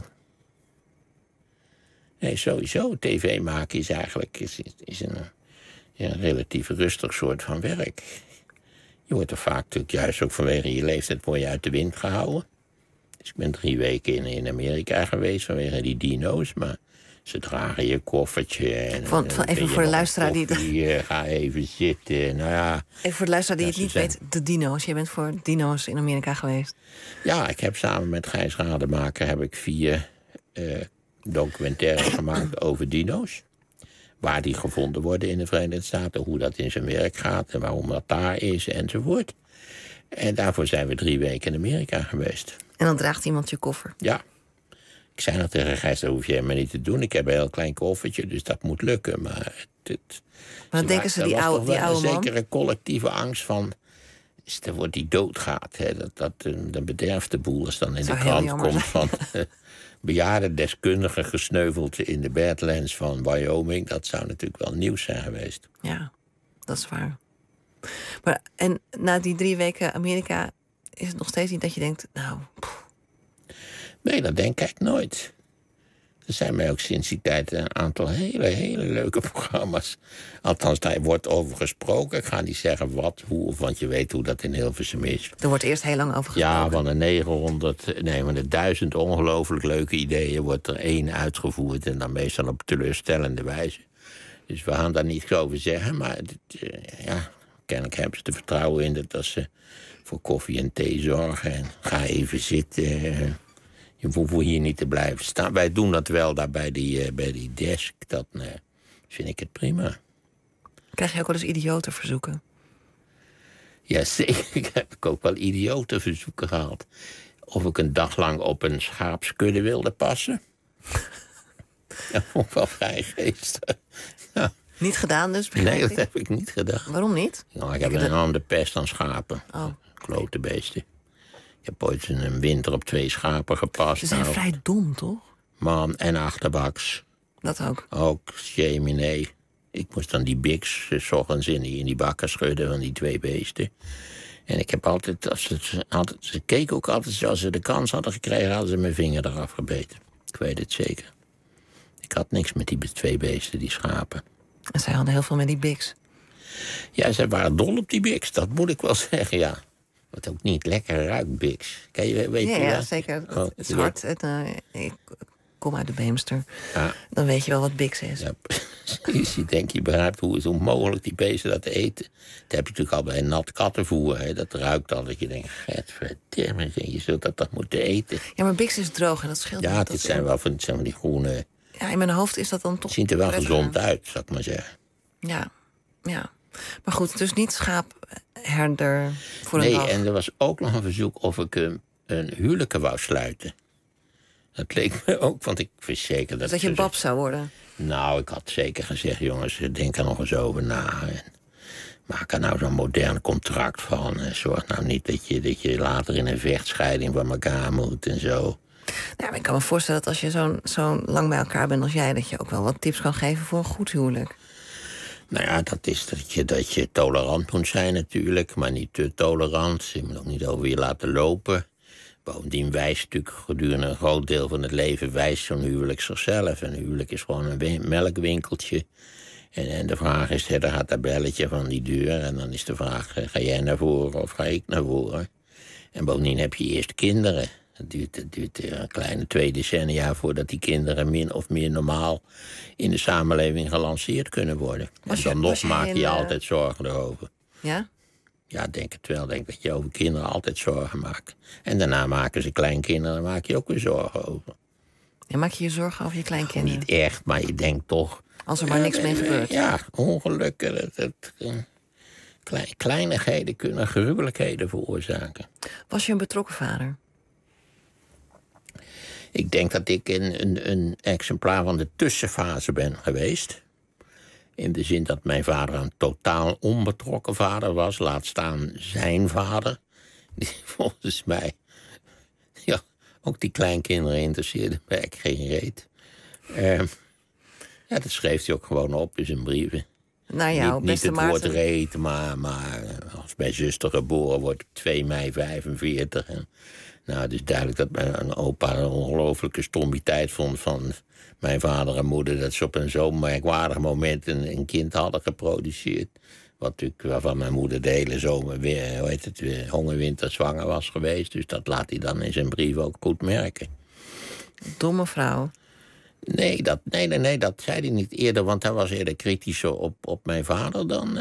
Nee, sowieso. TV maken is eigenlijk een relatief rustig soort van werk. Je wordt er vaak natuurlijk, juist ook vanwege je leeftijd, word je uit de wind gehouden. Dus ik ben 3 weken in Amerika geweest vanwege die dino's. Maar Ze dragen je koffertje. En, even voor de luisteraar die ga even zitten. Nou ja, even voor de luisteraar die het niet weet, de dino's. Jij bent voor dino's in Amerika geweest. Ja, ik heb samen met Gijs Rademaker 4 documentaires gemaakt over dino's. Waar die gevonden worden in de Verenigde Staten, hoe dat in zijn werk gaat en waarom dat daar is enzovoort. En daarvoor zijn we 3 weken in Amerika geweest. En dan draagt iemand je koffer. Ja. Ik zei nog tegen Gijs, dat hoef je helemaal niet te doen. Ik heb een heel klein koffertje, dus dat moet lukken. Maar dan denken ze, die oude man... een zekere collectieve angst van... er wordt die doodgaat. Dan bederft de boel als dan in de krant komt van... bejaarde deskundigen gesneuveld in de Badlands van Wyoming. Dat zou natuurlijk wel nieuws zijn geweest. Ja, dat is waar. Maar, en na die 3 weken Amerika is het nog steeds niet dat je denkt... nou. Nee, dat denk ik nooit. Er zijn mij ook sinds die tijd een aantal hele leuke programma's. Althans, daar wordt over gesproken. Ik ga niet zeggen wat, hoe, want je weet hoe dat in Hilversum is. Er wordt eerst heel lang over gesproken. Ja, van de 1000 ongelooflijk leuke ideeën wordt er 1 uitgevoerd. En dan meestal op teleurstellende wijze. Dus we gaan daar niets over zeggen. Maar kennelijk hebben ze te vertrouwen in dat als ze voor koffie en thee zorgen. En ga even zitten... Je hoeft hier niet te blijven staan. Wij doen dat wel daar bij die desk. Dat vind ik het prima. Krijg je ook wel eens idiotenverzoeken? Ja, zeker. Ik heb ook wel idiotenverzoeken gehad. Of ik een dag lang op een schaapskudde wilde passen. Dat vond ik wel vrij geestig. Ja. Niet gedaan dus? Nee, dat heb ik niet gedaan. Waarom niet? Nou, ik heb een enorme pest aan schapen. Oh. Klote beesten. Ik heb ooit een winter op 2 schapen gepast. Ze zijn vrij dom, toch? Man, en achterbaks. Dat ook? Ook, cheminee. Ik moest dan die biks 's ochtends in die bakken schudden van die 2 beesten. En ik heb altijd, ze keken ook altijd, als ze de kans hadden gekregen, hadden ze mijn vinger eraf gebeten. Ik weet het zeker. Ik had niks met die 2 beesten, die schapen. En zij hadden heel veel met die biks? Ja, zij waren dol op die biks, dat moet ik wel zeggen, ja. Wat ook niet lekker ruikt, biks. Weet je ja, zeker. Het is hard. Ik kom uit de Beemster. Ja. Dan weet je wel wat biks is. Ja, precies. Je denkt, je begrijpt hoe het onmogelijk die beesten dat eten. Dat heb je natuurlijk al bij nat kattenvoer. Hè. Dat ruikt al dat je denkt, verdomme, je zult dat toch moeten eten. Ja, maar biks is droog en dat scheelt. Ja, dit zijn wel van die groene... Ja, in mijn hoofd is dat dan toch... Het ziet er wel gezond uit, zou ik maar zeggen. Ja. Maar goed, dus niet schaapherder voor een dag. Nee, en er was ook nog een verzoek of ik een huwelijken wou sluiten. Dat leek me ook, want ik wist zeker dat... Dat je bab zou worden? Nou, ik had zeker gezegd, jongens, denk er nog eens over na. En maak er nou zo'n modern contract van. En zorg nou niet dat je later in een vechtscheiding van elkaar moet en zo. Nou, ik kan me voorstellen dat als je zo lang bij elkaar bent als jij... dat je ook wel wat tips kan geven voor een goed huwelijk. Nou ja, dat is dat je tolerant moet zijn natuurlijk, maar niet te tolerant. Je moet ook niet over je laten lopen. Bovendien wijst natuurlijk gedurende een groot deel van het leven... wijst zo'n huwelijk zichzelf. Een huwelijk is gewoon een melkwinkeltje. En de vraag is, er gaat dat belletje van die deur... en dan is de vraag, ga jij naar voren of ga ik naar voren? En bovendien heb je eerst kinderen. Het duurt een kleine 2 decennia voordat die kinderen min of meer normaal in de samenleving gelanceerd kunnen worden. En dan nog maak je altijd zorgen erover. Ja? Ja, denk het wel. Denk dat je over kinderen altijd zorgen maakt. En daarna maken ze kleinkinderen, dan maak je ook weer zorgen over. Ja, maak je je zorgen over je kleinkinderen? Niet echt, maar je denkt toch... Als er maar niks mee gebeurt. Ja, ongelukken. Kleinigheden kunnen gruwelijkheden veroorzaken. Was je een betrokken vader? Ik denk dat ik een exemplaar van de tussenfase ben geweest. In de zin dat mijn vader een totaal onbetrokken vader was. Laat staan zijn vader. Die volgens mij... Ja, ook die kleinkinderen interesseerden mij geen reet. Ja, dat schreef hij ook gewoon op in zijn brieven. Nou ja, niet het woord reet, maar als mijn zuster geboren wordt op 2 mei 45... Nou, het is duidelijk dat mijn opa een ongelooflijke stommiteit vond van mijn vader en moeder... dat ze op een zo'n merkwaardig moment een kind hadden geproduceerd. Waarvan mijn moeder de hele zomer weer, hongerwinter zwanger was geweest. Dus dat laat hij dan in zijn brief ook goed merken. Domme vrouw. Nee, dat zei hij niet eerder, want hij was eerder kritischer op mijn vader dan...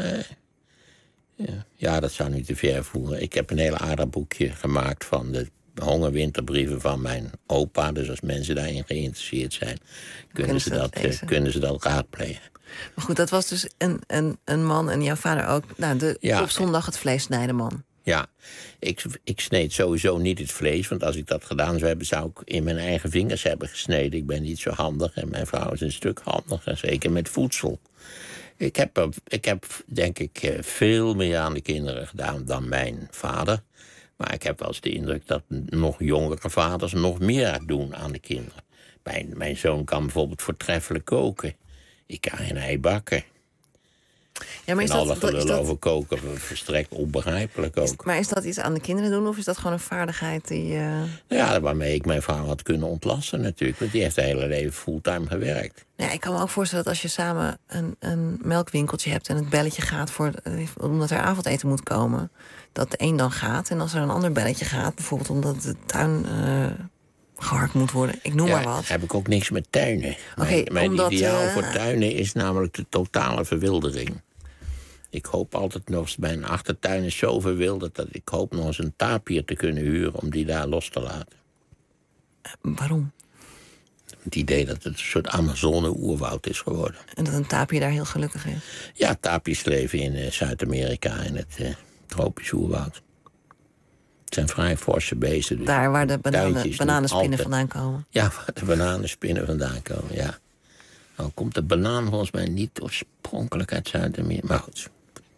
Ja, dat zou nu te ver voeren. Ik heb een heel aardig boekje gemaakt van de hongerwinterbrieven van mijn opa. Dus als mensen daarin geïnteresseerd zijn, kunnen ze dat raadplegen. Maar goed, dat was dus een man en jouw vader ook. Nou, op zondag het vlees snijden man. Ja, ik sneed sowieso niet het vlees. Want als ik dat gedaan zou hebben, zou ik in mijn eigen vingers hebben gesneden. Ik ben niet zo handig en mijn vrouw is een stuk handiger. Zeker met voedsel. Ik heb denk ik veel meer aan de kinderen gedaan dan mijn vader. Maar ik heb wel eens de indruk dat nog jongere vaders nog meer doen aan de kinderen. Mijn zoon kan bijvoorbeeld voortreffelijk koken. Ik kan geen ei bakken. Ja, maar en alle gelul over koken verstrekt onbegrijpelijk ook. Maar is dat iets aan de kinderen doen of is dat gewoon een vaardigheid die... Ja, waarmee ik mijn vrouw had kunnen ontlasten natuurlijk. Want die heeft het hele leven fulltime gewerkt. Ja, ik kan me ook voorstellen dat als je samen een melkwinkeltje hebt... en het belletje gaat omdat er avondeten moet komen... dat de een dan gaat en als er een ander belletje gaat... bijvoorbeeld omdat de tuin... geharkt moet worden, ik noem maar wat. Heb ik ook niks met tuinen. Mijn ideaal voor tuinen is namelijk de totale verwildering. Ik hoop altijd nog, mijn achtertuin is zo verwilderd... dat ik hoop nog eens een tapier te kunnen huren om die daar los te laten. Waarom? Het idee dat het een soort Amazone-oerwoud is geworden. En dat een tapier daar heel gelukkig is? Ja, tapiers leven in Zuid-Amerika in het tropisch oerwoud. Het zijn vrij forse beesten. Dus daar waar de bananenspinnen vandaan komen. Ja, waar de bananenspinnen vandaan komen, ja. Nou komt de banaan volgens mij niet oorspronkelijk uit Zuid-Amerika. Maar goed.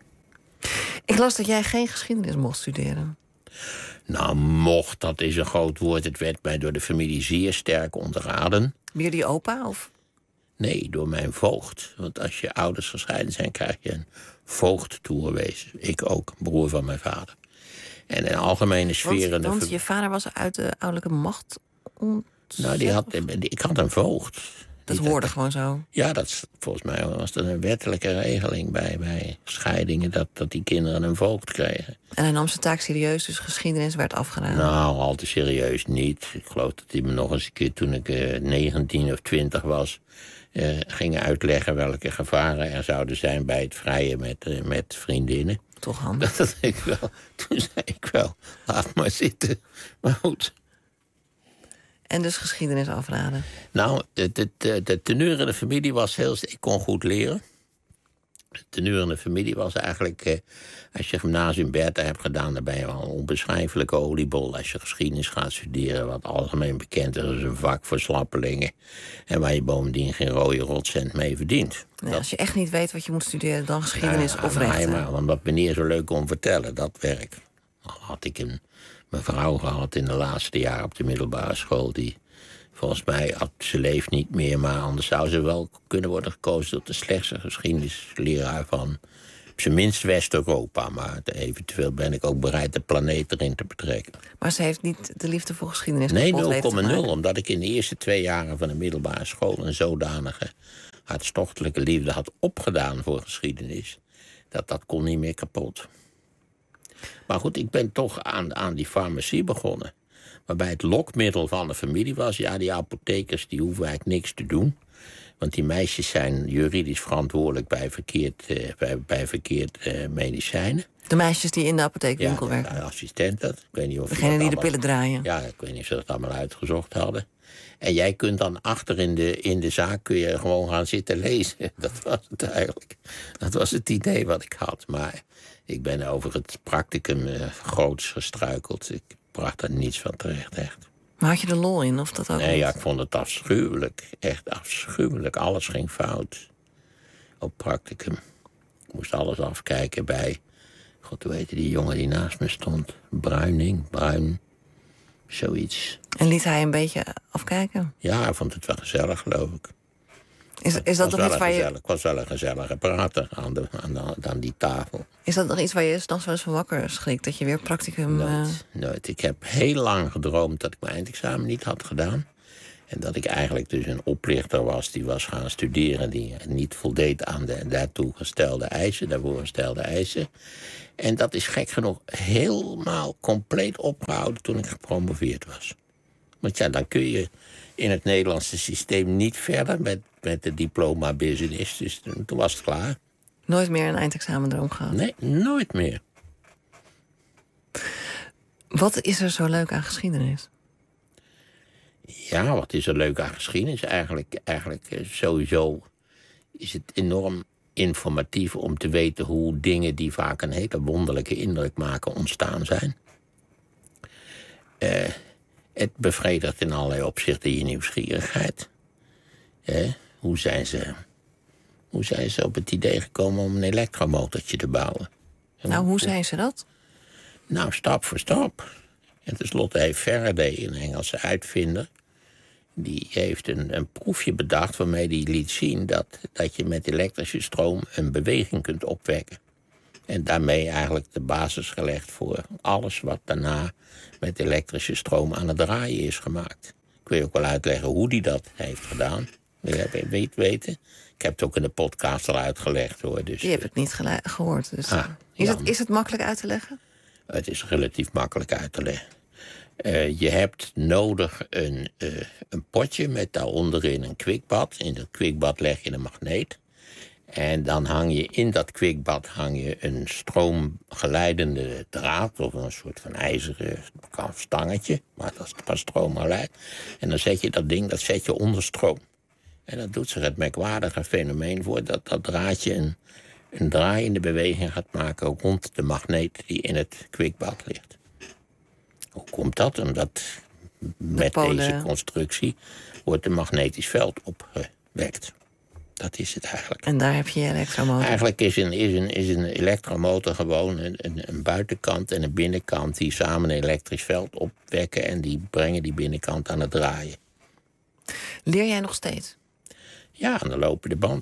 Ik las dat jij geen geschiedenis mocht studeren. Nou, mocht, dat is een groot woord. Het werd mij door de familie zeer sterk ontraden. Weer die opa, of? Nee, door mijn voogd. Want als je ouders gescheiden zijn, krijg je een voogd toegewezen. Ik ook, broer van mijn vader. En in algemene sferen... Want je vader was uit de ouderlijke macht Nou, ik had een voogd. Dat hoorde gewoon zo? Ja, volgens mij was dat een wettelijke regeling bij scheidingen... dat die kinderen een voogd kregen. En hij nam zijn taak serieus, dus geschiedenis werd afgedaan? Nou, al te serieus niet. Ik geloof dat hij me nog eens een keer, toen ik 19 of 20 was... ging uitleggen welke gevaren er zouden zijn bij het vrijen met vriendinnen. Toch handig. Dat ik wel. Toen zei ik wel, laat maar zitten. Maar goed. En dus geschiedenis afraden? Nou, de teneur in de familie was ik kon goed leren. De teneur in de familie was eigenlijk... als je gymnasium Bertha hebt gedaan... dan ben je wel een onbeschrijfelijke oliebol. Als je geschiedenis gaat studeren... wat algemeen bekend is als een vak voor slappelingen... en waar je bovendien geen rode rotcent mee verdient. Nee, als je echt niet weet wat je moet studeren... dan geschiedenis of rechten. Maar omdat meneer zo leuk kon vertellen, dat werkt. Al had ik mijn vrouw gehad in de laatste jaren op de middelbare school... die volgens mij, ze leeft niet meer... maar anders zou ze wel kunnen worden gekozen... tot de slechtste geschiedenisleraar van... op zijn minst West-Europa. Maar eventueel ben ik ook bereid de planeet erin te betrekken. Maar ze heeft niet de liefde voor geschiedenis? Nee, 0,0. Omdat ik in de eerste 2 jaren van de middelbare school... een zodanige hartstochtelijke liefde had opgedaan voor geschiedenis... dat kon niet meer kapot. Maar goed, ik ben toch aan die farmacie begonnen. Waarbij het lokmiddel van de familie was... ja, die apothekers die hoeven eigenlijk niks te doen... Want die meisjes zijn juridisch verantwoordelijk bij verkeerd medicijnen. De meisjes die in de apotheekwinkel werken? Ja, de assistenten. Ik weet niet of degene die de pillen draaien? Ja, ik weet niet of ze dat allemaal uitgezocht hadden. En jij kunt dan achter in de zaak kun je gewoon gaan zitten lezen. Dat was het eigenlijk. Dat was het idee wat ik had. Maar ik ben over het practicum groots gestruikeld. Ik bracht er niets van terecht, echt. Maar had je er lol in, of dat ook Nee, ja, ik vond het afschuwelijk. Echt afschuwelijk. Alles ging fout. Op practicum. Ik moest alles afkijken bij... God, hoe heette die jongen die naast me stond? Bruin. Zoiets. En liet hij een beetje afkijken? Ja, hij vond het wel gezellig, geloof ik. Is dat nog iets waar je... Ik was wel een gezellige prater aan die tafel. Is dat nog iets waar je s'nachts wel eens van wakker schrikt? Dat je weer practicum... Nooit. Ik heb heel lang gedroomd dat ik mijn eindexamen niet had gedaan. En dat ik eigenlijk dus een oplichter was die was gaan studeren... die niet voldeed aan de daarvoor gestelde eisen. En dat is gek genoeg helemaal compleet opgehouden toen ik gepromoveerd was. Want ja, dan kun je in het Nederlandse systeem niet verder met de diploma-business. Dus toen was het klaar. Nooit meer een eindexamen erom gehad? Nee, nooit meer. Wat is er zo leuk aan geschiedenis? Ja, wat is er leuk aan geschiedenis? Eigenlijk sowieso is het enorm informatief om te weten hoe dingen die vaak een hele wonderlijke indruk maken ontstaan zijn. Het bevredigt in allerlei opzichten je nieuwsgierigheid. Hoe zijn ze op het idee gekomen om een elektromotortje te bouwen? Hoe zijn ze dat? Nou, stap voor stap. En tenslotte heeft Faraday, een Engelse uitvinder, die heeft een proefje bedacht waarmee hij liet zien dat je met elektrische stroom een beweging kunt opwekken. En daarmee eigenlijk de basis gelegd voor alles wat daarna met elektrische stroom aan het draaien is gemaakt. Ik wil je ook wel uitleggen hoe hij dat heeft gedaan. Wil je het weten? Ik heb het ook in de podcast al uitgelegd, hoor. Dus, die heb ik niet gehoord. Dus. Is het makkelijk uit te leggen? Het is relatief makkelijk uit te leggen. Je hebt nodig een potje met daaronderin een kwikbad. In dat kwikbad leg je een magneet. En dan hang je in dat kwikbad een stroomgeleidende draad, of een soort van ijzeren stangetje, maar dat is pas stroomgeleid. En dan zet je dat ding onder stroom. En dat doet zich het merkwaardige fenomeen voor dat draadje een draaiende beweging gaat maken rond de magneet die in het kwikbad ligt. Hoe komt dat? Omdat met deze constructie wordt een magnetisch veld opgewekt. Dat is het eigenlijk. En daar heb je elektromotor. Eigenlijk is een elektromotor gewoon een buitenkant en een binnenkant die samen een elektrisch veld opwekken en die brengen die binnenkant aan het draaien. Leer jij nog steeds? Ja, aan de lopende band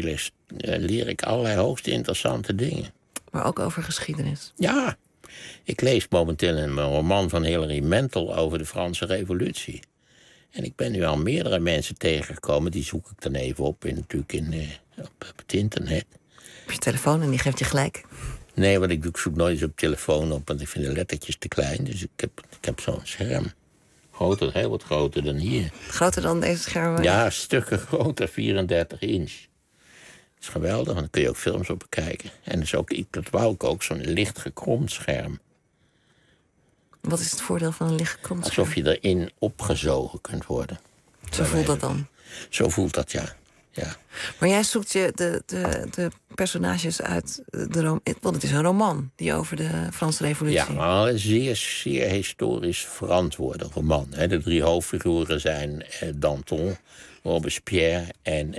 leer ik allerlei hoogst interessante dingen. Maar ook over geschiedenis? Ja, ik lees momenteel een roman van Hilary Mantel over de Franse Revolutie. En ik ben nu al meerdere mensen tegengekomen, die zoek ik dan even op, op het internet. Op je telefoon en die geeft je gelijk? Nee, want ik zoek nooit eens op telefoon op, want ik vind de lettertjes te klein. Dus ik heb zo'n scherm. Groter, heel wat groter dan hier. Groter dan deze schermen? Ja, stukken groter, 34 inch. Dat is geweldig, want dan kun je ook films op bekijken. En dat wou ik ook, zo'n licht gekromd scherm. Wat is het voordeel van een licht gekromd scherm? Alsof je erin opgezogen kunt worden. Zo voelt dat dan? Zo voelt dat, ja. Maar jij zoekt de personages uit want het is een roman die over de Franse Revolutie. Ja, maar een zeer, zeer historisch verantwoorde roman. De 3 hoofdfiguren zijn Danton, Robespierre en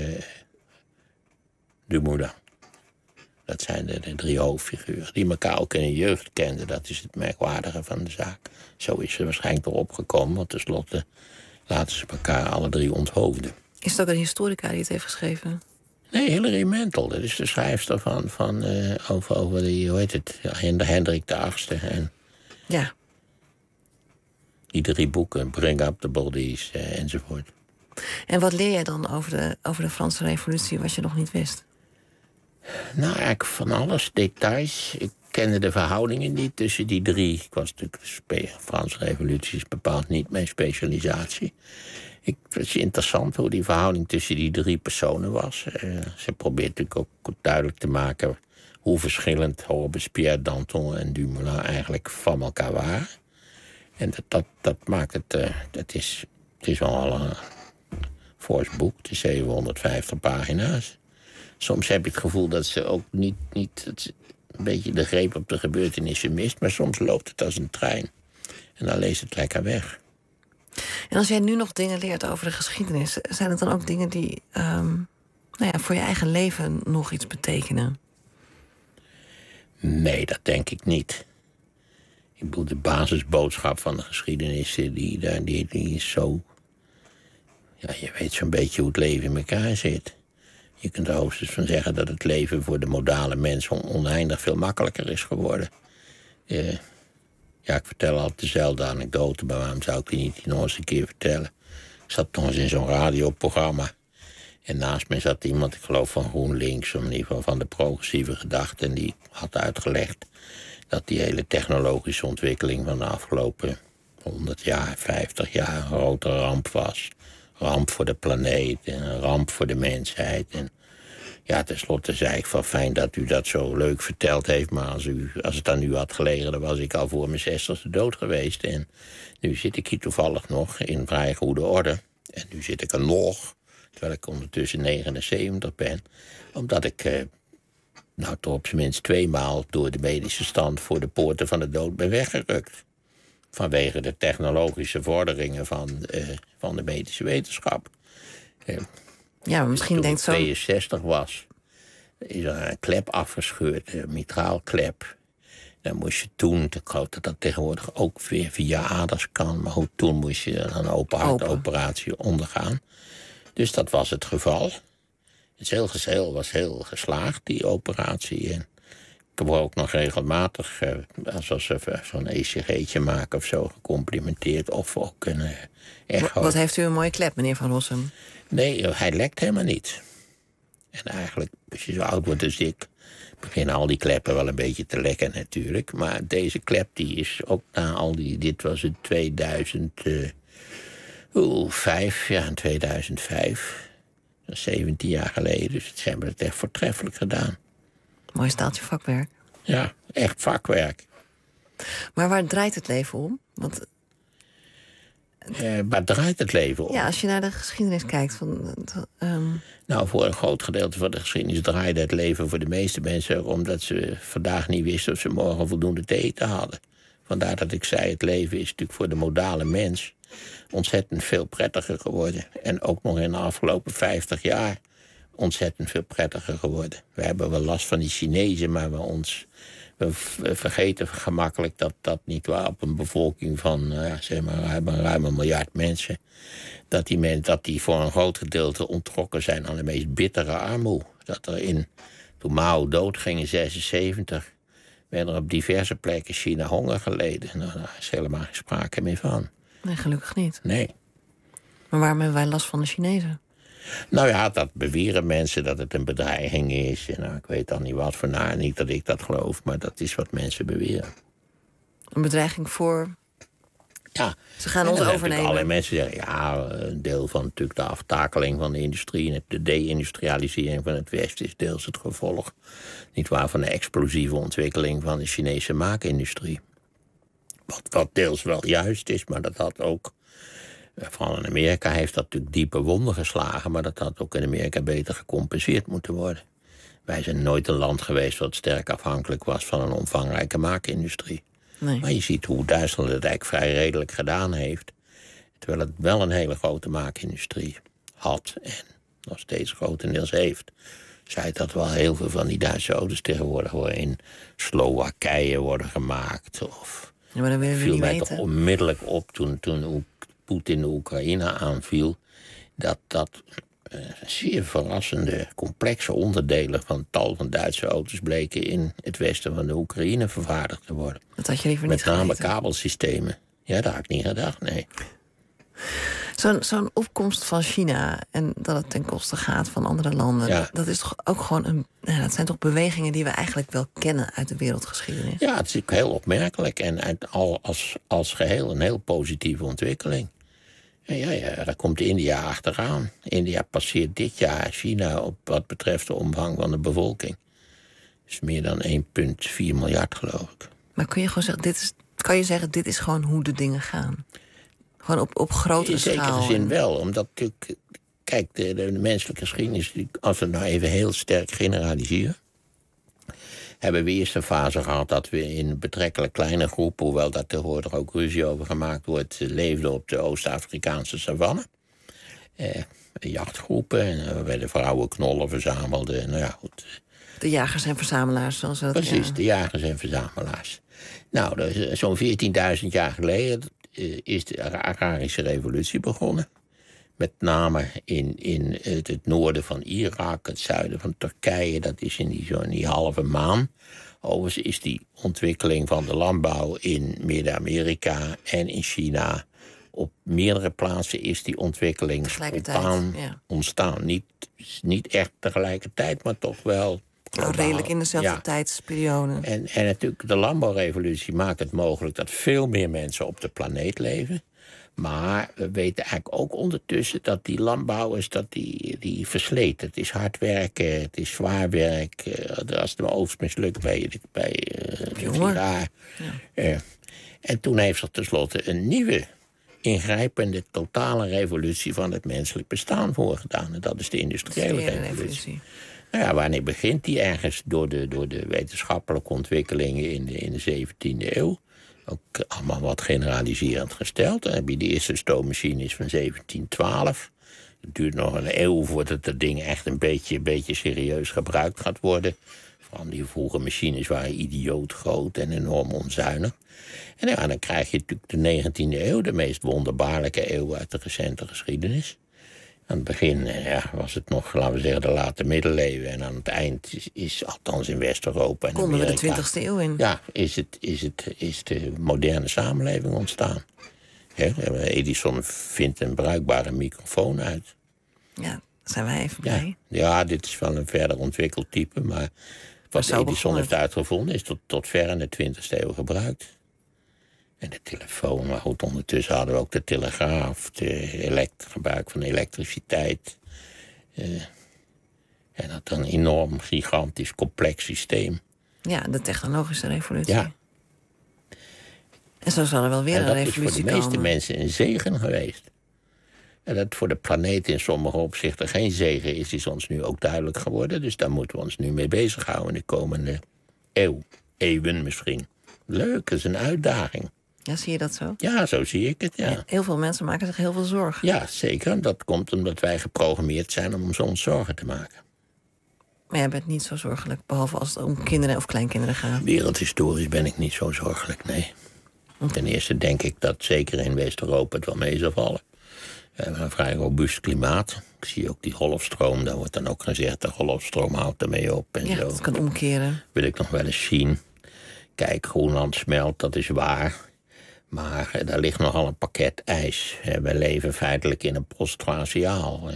Dumoulin. Dat zijn de 3 hoofdfiguren die elkaar ook in hun jeugd kenden. Dat is het merkwaardige van de zaak. Zo is ze waarschijnlijk erop gekomen, want tenslotte laten ze elkaar alle 3 onthoofden. Is het ook een historica die het heeft geschreven? Nee, Hilary Mantel. Dat is de schrijfster over die, hoe heet het, Hendrik VIII. En ja. Die 3 boeken, Bring Up the Bodies enzovoort. En wat leer jij dan over de Franse Revolutie wat je nog niet wist? Nou, eigenlijk van alles, details. Ik kende de verhoudingen niet tussen die 3. Ik was natuurlijk, de Franse Revolutie is bepaald niet mijn specialisatie. Het is interessant hoe die verhouding tussen die 3 personen was. Ze probeert natuurlijk ook duidelijk te maken hoe verschillend Robespierre, Danton en Dumoulin eigenlijk van elkaar waren. En dat maakt het is wel een fors boek. Het is 750 pagina's. Soms heb je het gevoel dat ze ook niet een beetje de greep op de gebeurtenissen mist, maar soms loopt het als een trein. En dan leest het lekker weg. En als jij nu nog dingen leert over de geschiedenis, zijn het dan ook dingen die voor je eigen leven nog iets betekenen? Nee, dat denk ik niet. Ik bedoel, de basisboodschap van de geschiedenis, die is zo. Ja, je weet zo'n beetje hoe het leven in elkaar zit. Je kunt er hoogstens van zeggen dat het leven voor de modale mens oneindig veel makkelijker is geworden. Ja, ik vertel altijd dezelfde anekdote, maar waarom zou ik die niet nog eens een keer vertellen? Ik zat nog eens in zo'n radioprogramma. En naast mij zat iemand, ik geloof van GroenLinks, of in ieder geval van de progressieve gedachte. En die had uitgelegd dat die hele technologische ontwikkeling van de afgelopen 100 jaar, 50 jaar een grote ramp was. Ramp voor de planeet en een ramp voor de mensheid. En ja, tenslotte zei ik van fijn dat u dat zo leuk verteld heeft, maar als het aan u had gelegen, dan was ik al voor mijn 60ste dood geweest. En nu zit ik hier toevallig nog in vrij goede orde. En nu zit ik er nog, terwijl ik ondertussen 79 ben. Omdat ik toch op zijn minst 2 maal door de medische stand voor de poorten van de dood ben weggerukt. Vanwege de technologische vorderingen van de medische wetenschap. Ja, maar misschien toen denkt ik zo... 62 was, is er een klep afgescheurd, een mitraalklep. Dan moest je toen, ik geloof dat dat tegenwoordig ook weer via aders kan, maar goed, toen moest je een open hartoperatie ondergaan. Dus dat was het geval. Het was heel geslaagd, die operatie. En ik heb ook nog regelmatig, als we zo'n ECG'tje maken of zo, gecomplimenteerd. Of ook een echo. Wat heeft u een mooie klep, meneer Van Rossum? Nee, hij lekt helemaal niet. En eigenlijk, als je zo oud wordt als ik, beginnen al die kleppen wel een beetje te lekken natuurlijk. Maar deze klep, die is ook na al die... Dit was in 2005, ja, in 2005. Dat is 17 jaar geleden, dus ze hebben het echt voortreffelijk gedaan. Mooi staaltje vakwerk. Ja, echt vakwerk. Maar waar draait het leven om? Want waar draait het leven om? ja, als je naar de geschiedenis kijkt... Nou, voor een groot gedeelte van de geschiedenis draaide het leven voor de meeste mensen erom dat ze vandaag niet wisten of ze morgen voldoende te eten hadden. Vandaar dat ik zei, het leven is natuurlijk voor de modale mens ontzettend veel prettiger geworden. En ook nog in de afgelopen 50 jaar ontzettend veel prettiger geworden. We hebben wel last van die Chinezen, maar we vergeten gemakkelijk dat dat niet waar op een bevolking van ruim 1 miljard mensen, dat die voor een groot gedeelte onttrokken zijn aan de meest bittere armoede. Dat er toen Mao doodging in 1976, werden er op diverse plekken China honger geleden. Nou, daar is helemaal geen sprake meer van. Nee, gelukkig niet. Nee. Maar waarom hebben wij last van de Chinezen? Nou ja, dat beweren mensen dat het een bedreiging is. En ik weet dan niet wat voor niet dat ik dat geloof, maar dat is wat mensen beweren. Een bedreiging voor... Ja. Ze gaan ons overnemen. Allerlei mensen zeggen, ja, een deel van natuurlijk de aftakeling van de industrie en de de-industrialisering van het Westen is deels het gevolg, niet waar, van de explosieve ontwikkeling van de Chinese maakindustrie. Wat deels wel juist is, maar dat had ook, vooral in Amerika heeft dat natuurlijk diepe wonden geslagen, maar dat had ook in Amerika beter gecompenseerd moeten worden. Wij zijn nooit een land geweest wat sterk afhankelijk was van een omvangrijke maakindustrie. Nee. Maar je ziet hoe Duitsland het eigenlijk vrij redelijk gedaan heeft, terwijl het wel een hele grote maakindustrie had en nog steeds grotendeels heeft. Zei dat wel heel veel van die Duitse auto's tegenwoordig in Slowakije worden gemaakt. Of ja, maar dan willen we viel niet mij weten. toch onmiddellijk op toen Poetin de Oekraïne aanviel, dat zeer verrassende, complexe onderdelen van tal van Duitse auto's bleken in het westen van de Oekraïne vervaardigd te worden. Dat had je liever niet Met name geweten. kabelsystemen. Ja, dat had ik niet gedacht, nee. Zo'n opkomst van China en dat het ten koste gaat van andere landen... Ja. Dat is toch ook gewoon dat zijn toch bewegingen die we eigenlijk wel kennen uit de wereldgeschiedenis? Ja, het is heel opmerkelijk en als geheel een heel positieve ontwikkeling. Ja, daar komt India achteraan. India passeert dit jaar China op wat betreft de omvang van de bevolking. Dus meer dan 1,4 miljard, geloof ik. Maar kun je gewoon zeggen, dit is gewoon hoe de dingen gaan? Gewoon op grotere schaal? In zekere zin wel, omdat natuurlijk, kijk, de menselijke geschiedenis, als we het nou even heel sterk generaliseren, hebben we eerst een fase gehad dat we in betrekkelijk kleine groepen, hoewel daar tegenwoordig ook ruzie over gemaakt wordt, leefden op de Oost-Afrikaanse savanne. Jachtgroepen, en waar de vrouwen knollen verzamelden. Nou ja, goed. De jagers en verzamelaars, zoals we dat... Precies, ja. de jagers en verzamelaars. Nou, zo'n 14.000 jaar geleden is de agrarische revolutie begonnen. Met name in het noorden van Irak, het zuiden van Turkije. Dat is in die halve maan. Overigens is die ontwikkeling van de landbouw in Midden-Amerika en in China, op meerdere plaatsen is die ontwikkeling spontaan ontstaan. Niet echt tegelijkertijd, maar toch wel Nou, redelijk in dezelfde tijdsperiode. En natuurlijk, de landbouwrevolutie maakt het mogelijk dat veel meer mensen op de planeet leven. Maar we weten eigenlijk ook ondertussen dat die landbouwers die versleten. Het is hard werken, het is zwaar werk. Als de oogst mislukt bij 4 jaar. Ja. En toen heeft er tenslotte een nieuwe, ingrijpende, totale revolutie van het menselijk bestaan voorgedaan. En dat is de industriële revolutie. Nou ja, wanneer begint die? Ergens door de wetenschappelijke ontwikkelingen in de 17e eeuw. Ook allemaal wat generaliserend gesteld. Dan heb je de eerste stoommachines van 1712. Het duurt nog een eeuw voordat dat ding echt een beetje serieus gebruikt gaat worden. Vooral die vroege machines waren idioot groot en enorm onzuinig. En ja, dan krijg je natuurlijk de 19e eeuw, de meest wonderbaarlijke eeuw uit de recente geschiedenis. Aan het begin was het nog, laten we zeggen, de late middeleeuwen. En aan het eind is althans in West-Europa en konden Amerika, we de 20e eeuw in. Ja, is de moderne samenleving ontstaan. Edison vindt een bruikbare microfoon uit. Ja, zijn wij even blij. Ja, dit is wel een verder ontwikkeld type. Maar wat Edison heeft uitgevonden is tot ver in de 20e eeuw gebruikt. En de telefoon, maar goed, ondertussen hadden we ook de telegraaf, gebruik van elektriciteit. En dat een enorm, gigantisch, complex systeem. Ja, de technologische revolutie. Ja. En zo zal er wel weer een revolutie komen. Dat is voor de meeste mensen een zegen geweest. En dat voor de planeet in sommige opzichten geen zegen is ons nu ook duidelijk geworden. Dus daar moeten we ons nu mee bezighouden in de komende eeuwen misschien. Leuk, dat is een uitdaging. Ja, zie je dat zo? Ja, zo zie ik het, ja. Heel veel mensen maken zich heel veel zorgen. Ja, zeker. Dat komt omdat wij geprogrammeerd zijn om ons zorgen te maken. Maar jij bent niet zo zorgelijk, behalve als het om kinderen of kleinkinderen gaat. Wereldhistorisch ben ik niet zo zorgelijk, nee. Ten eerste denk ik dat zeker in West-Europa het wel mee zal vallen. We hebben een vrij robuust klimaat. Ik zie ook die golfstroom, daar wordt dan ook gezegd, de golfstroom houdt ermee op en zo. Dat kan omkeren. Wil ik nog wel eens zien. Kijk, Groenland smelt, dat is waar. Maar daar ligt nogal een pakket ijs. We leven feitelijk in een postglaciaal.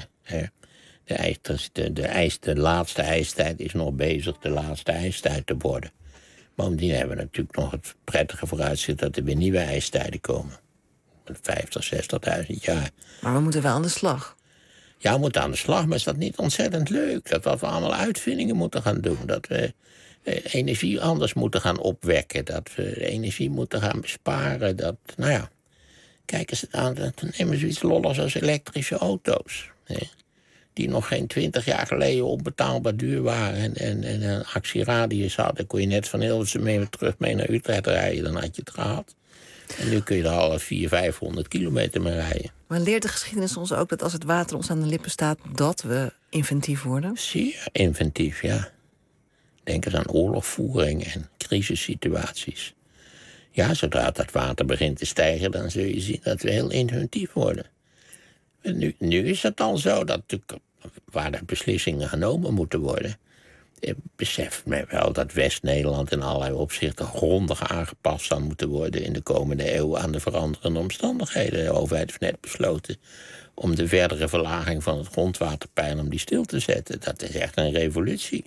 De laatste ijstijd is nog bezig de laatste ijstijd te worden. Bovendien hebben we natuurlijk nog het prettige vooruitzicht dat er weer nieuwe ijstijden komen. 50, 60.000 jaar. Maar we moeten wel aan de slag. Ja, we moeten aan de slag, maar is dat niet ontzettend leuk? Dat we allemaal uitvindingen moeten gaan doen. Dat we energie anders moeten gaan opwekken. Dat we energie moeten gaan besparen. Kijk eens aan, dan nemen ze iets lolligs als elektrische auto's. Die nog geen 20 jaar geleden onbetaalbaar duur waren. En een actieradius hadden. Kon je net van Hilversum terug mee naar Utrecht rijden. Dan had je het gehad. En nu kun je er al 400-500 kilometer mee rijden. Maar leert de geschiedenis ons ook dat als het water ons aan de lippen staat, dat we inventief worden? Zeer inventief, ja. Denk eens aan oorlogvoering en crisissituaties. Ja, zodra dat water begint te stijgen, dan zul je zien dat we heel inventief worden. Nu is het al zo dat waar er beslissingen genomen moeten worden, beseft men wel dat West-Nederland in allerlei opzichten grondig aangepast zou moeten worden in de komende eeuw aan de veranderende omstandigheden. De overheid heeft net besloten om de verdere verlaging van het grondwaterpeil om die stil te zetten. Dat is echt een revolutie.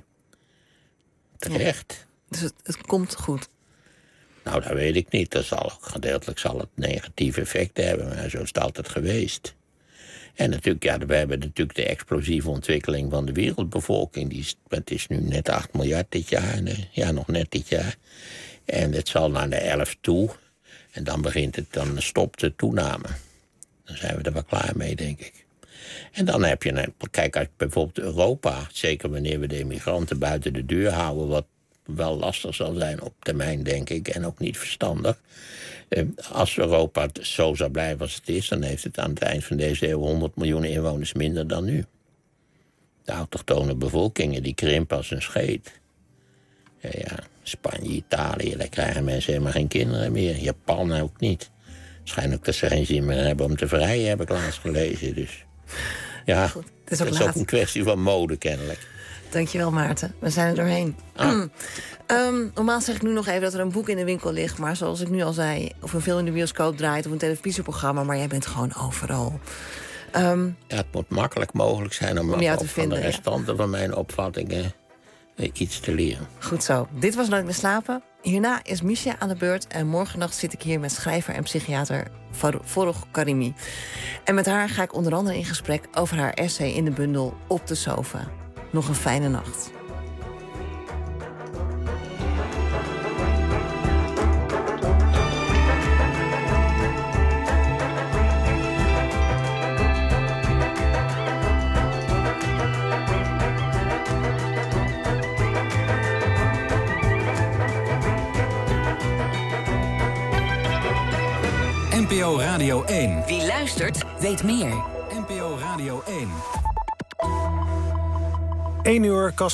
Terecht. Ja, dus het komt goed. Nou, dat weet ik niet. Gedeeltelijk zal het negatieve effecten hebben, maar zo is het altijd geweest. En natuurlijk, we hebben natuurlijk de explosieve ontwikkeling van de wereldbevolking. Het is nu net 8 miljard dit jaar. Ja, nog net dit jaar. En het zal naar de 11 toe. En dan stopt de toename. Dan zijn we er wel klaar mee, denk ik. En dan heb je, kijk, als bijvoorbeeld Europa, zeker wanneer we de immigranten buiten de deur houden, wat wel lastig zal zijn op termijn, denk ik, en ook niet verstandig. Als Europa zo zou blijven als het is, dan heeft het aan het eind van deze eeuw 100 miljoen inwoners minder dan nu. De autochtone bevolkingen, die krimpen als een scheet. Ja, Spanje, Italië, daar krijgen mensen helemaal geen kinderen meer. Japan ook niet. Waarschijnlijk dat ze geen zin meer hebben om te vrijen, heb ik laatst gelezen. Dus ja, goed, het is ook een kwestie van mode kennelijk. Dankjewel, Maarten. We zijn er doorheen. Normaal zeg ik nu nog even dat er een boek in de winkel ligt, maar zoals ik nu al zei, of een film in de bioscoop draait of een televisieprogramma, maar jij bent gewoon overal. Het moet makkelijk mogelijk zijn om jou te vinden, van de restanten van mijn opvattingen iets te leren. Goed zo. Dit was Nooit meer slapen. Hierna is Misha aan de beurt en morgennacht zit ik hier met schrijver en psychiater Forough Karimi. En met haar ga ik onder andere in gesprek over haar essay in de bundel Op de sofa. Nog een fijne nacht. NPO Radio 1. Wie luistert, weet meer. NPO Radio 1. 1 uur,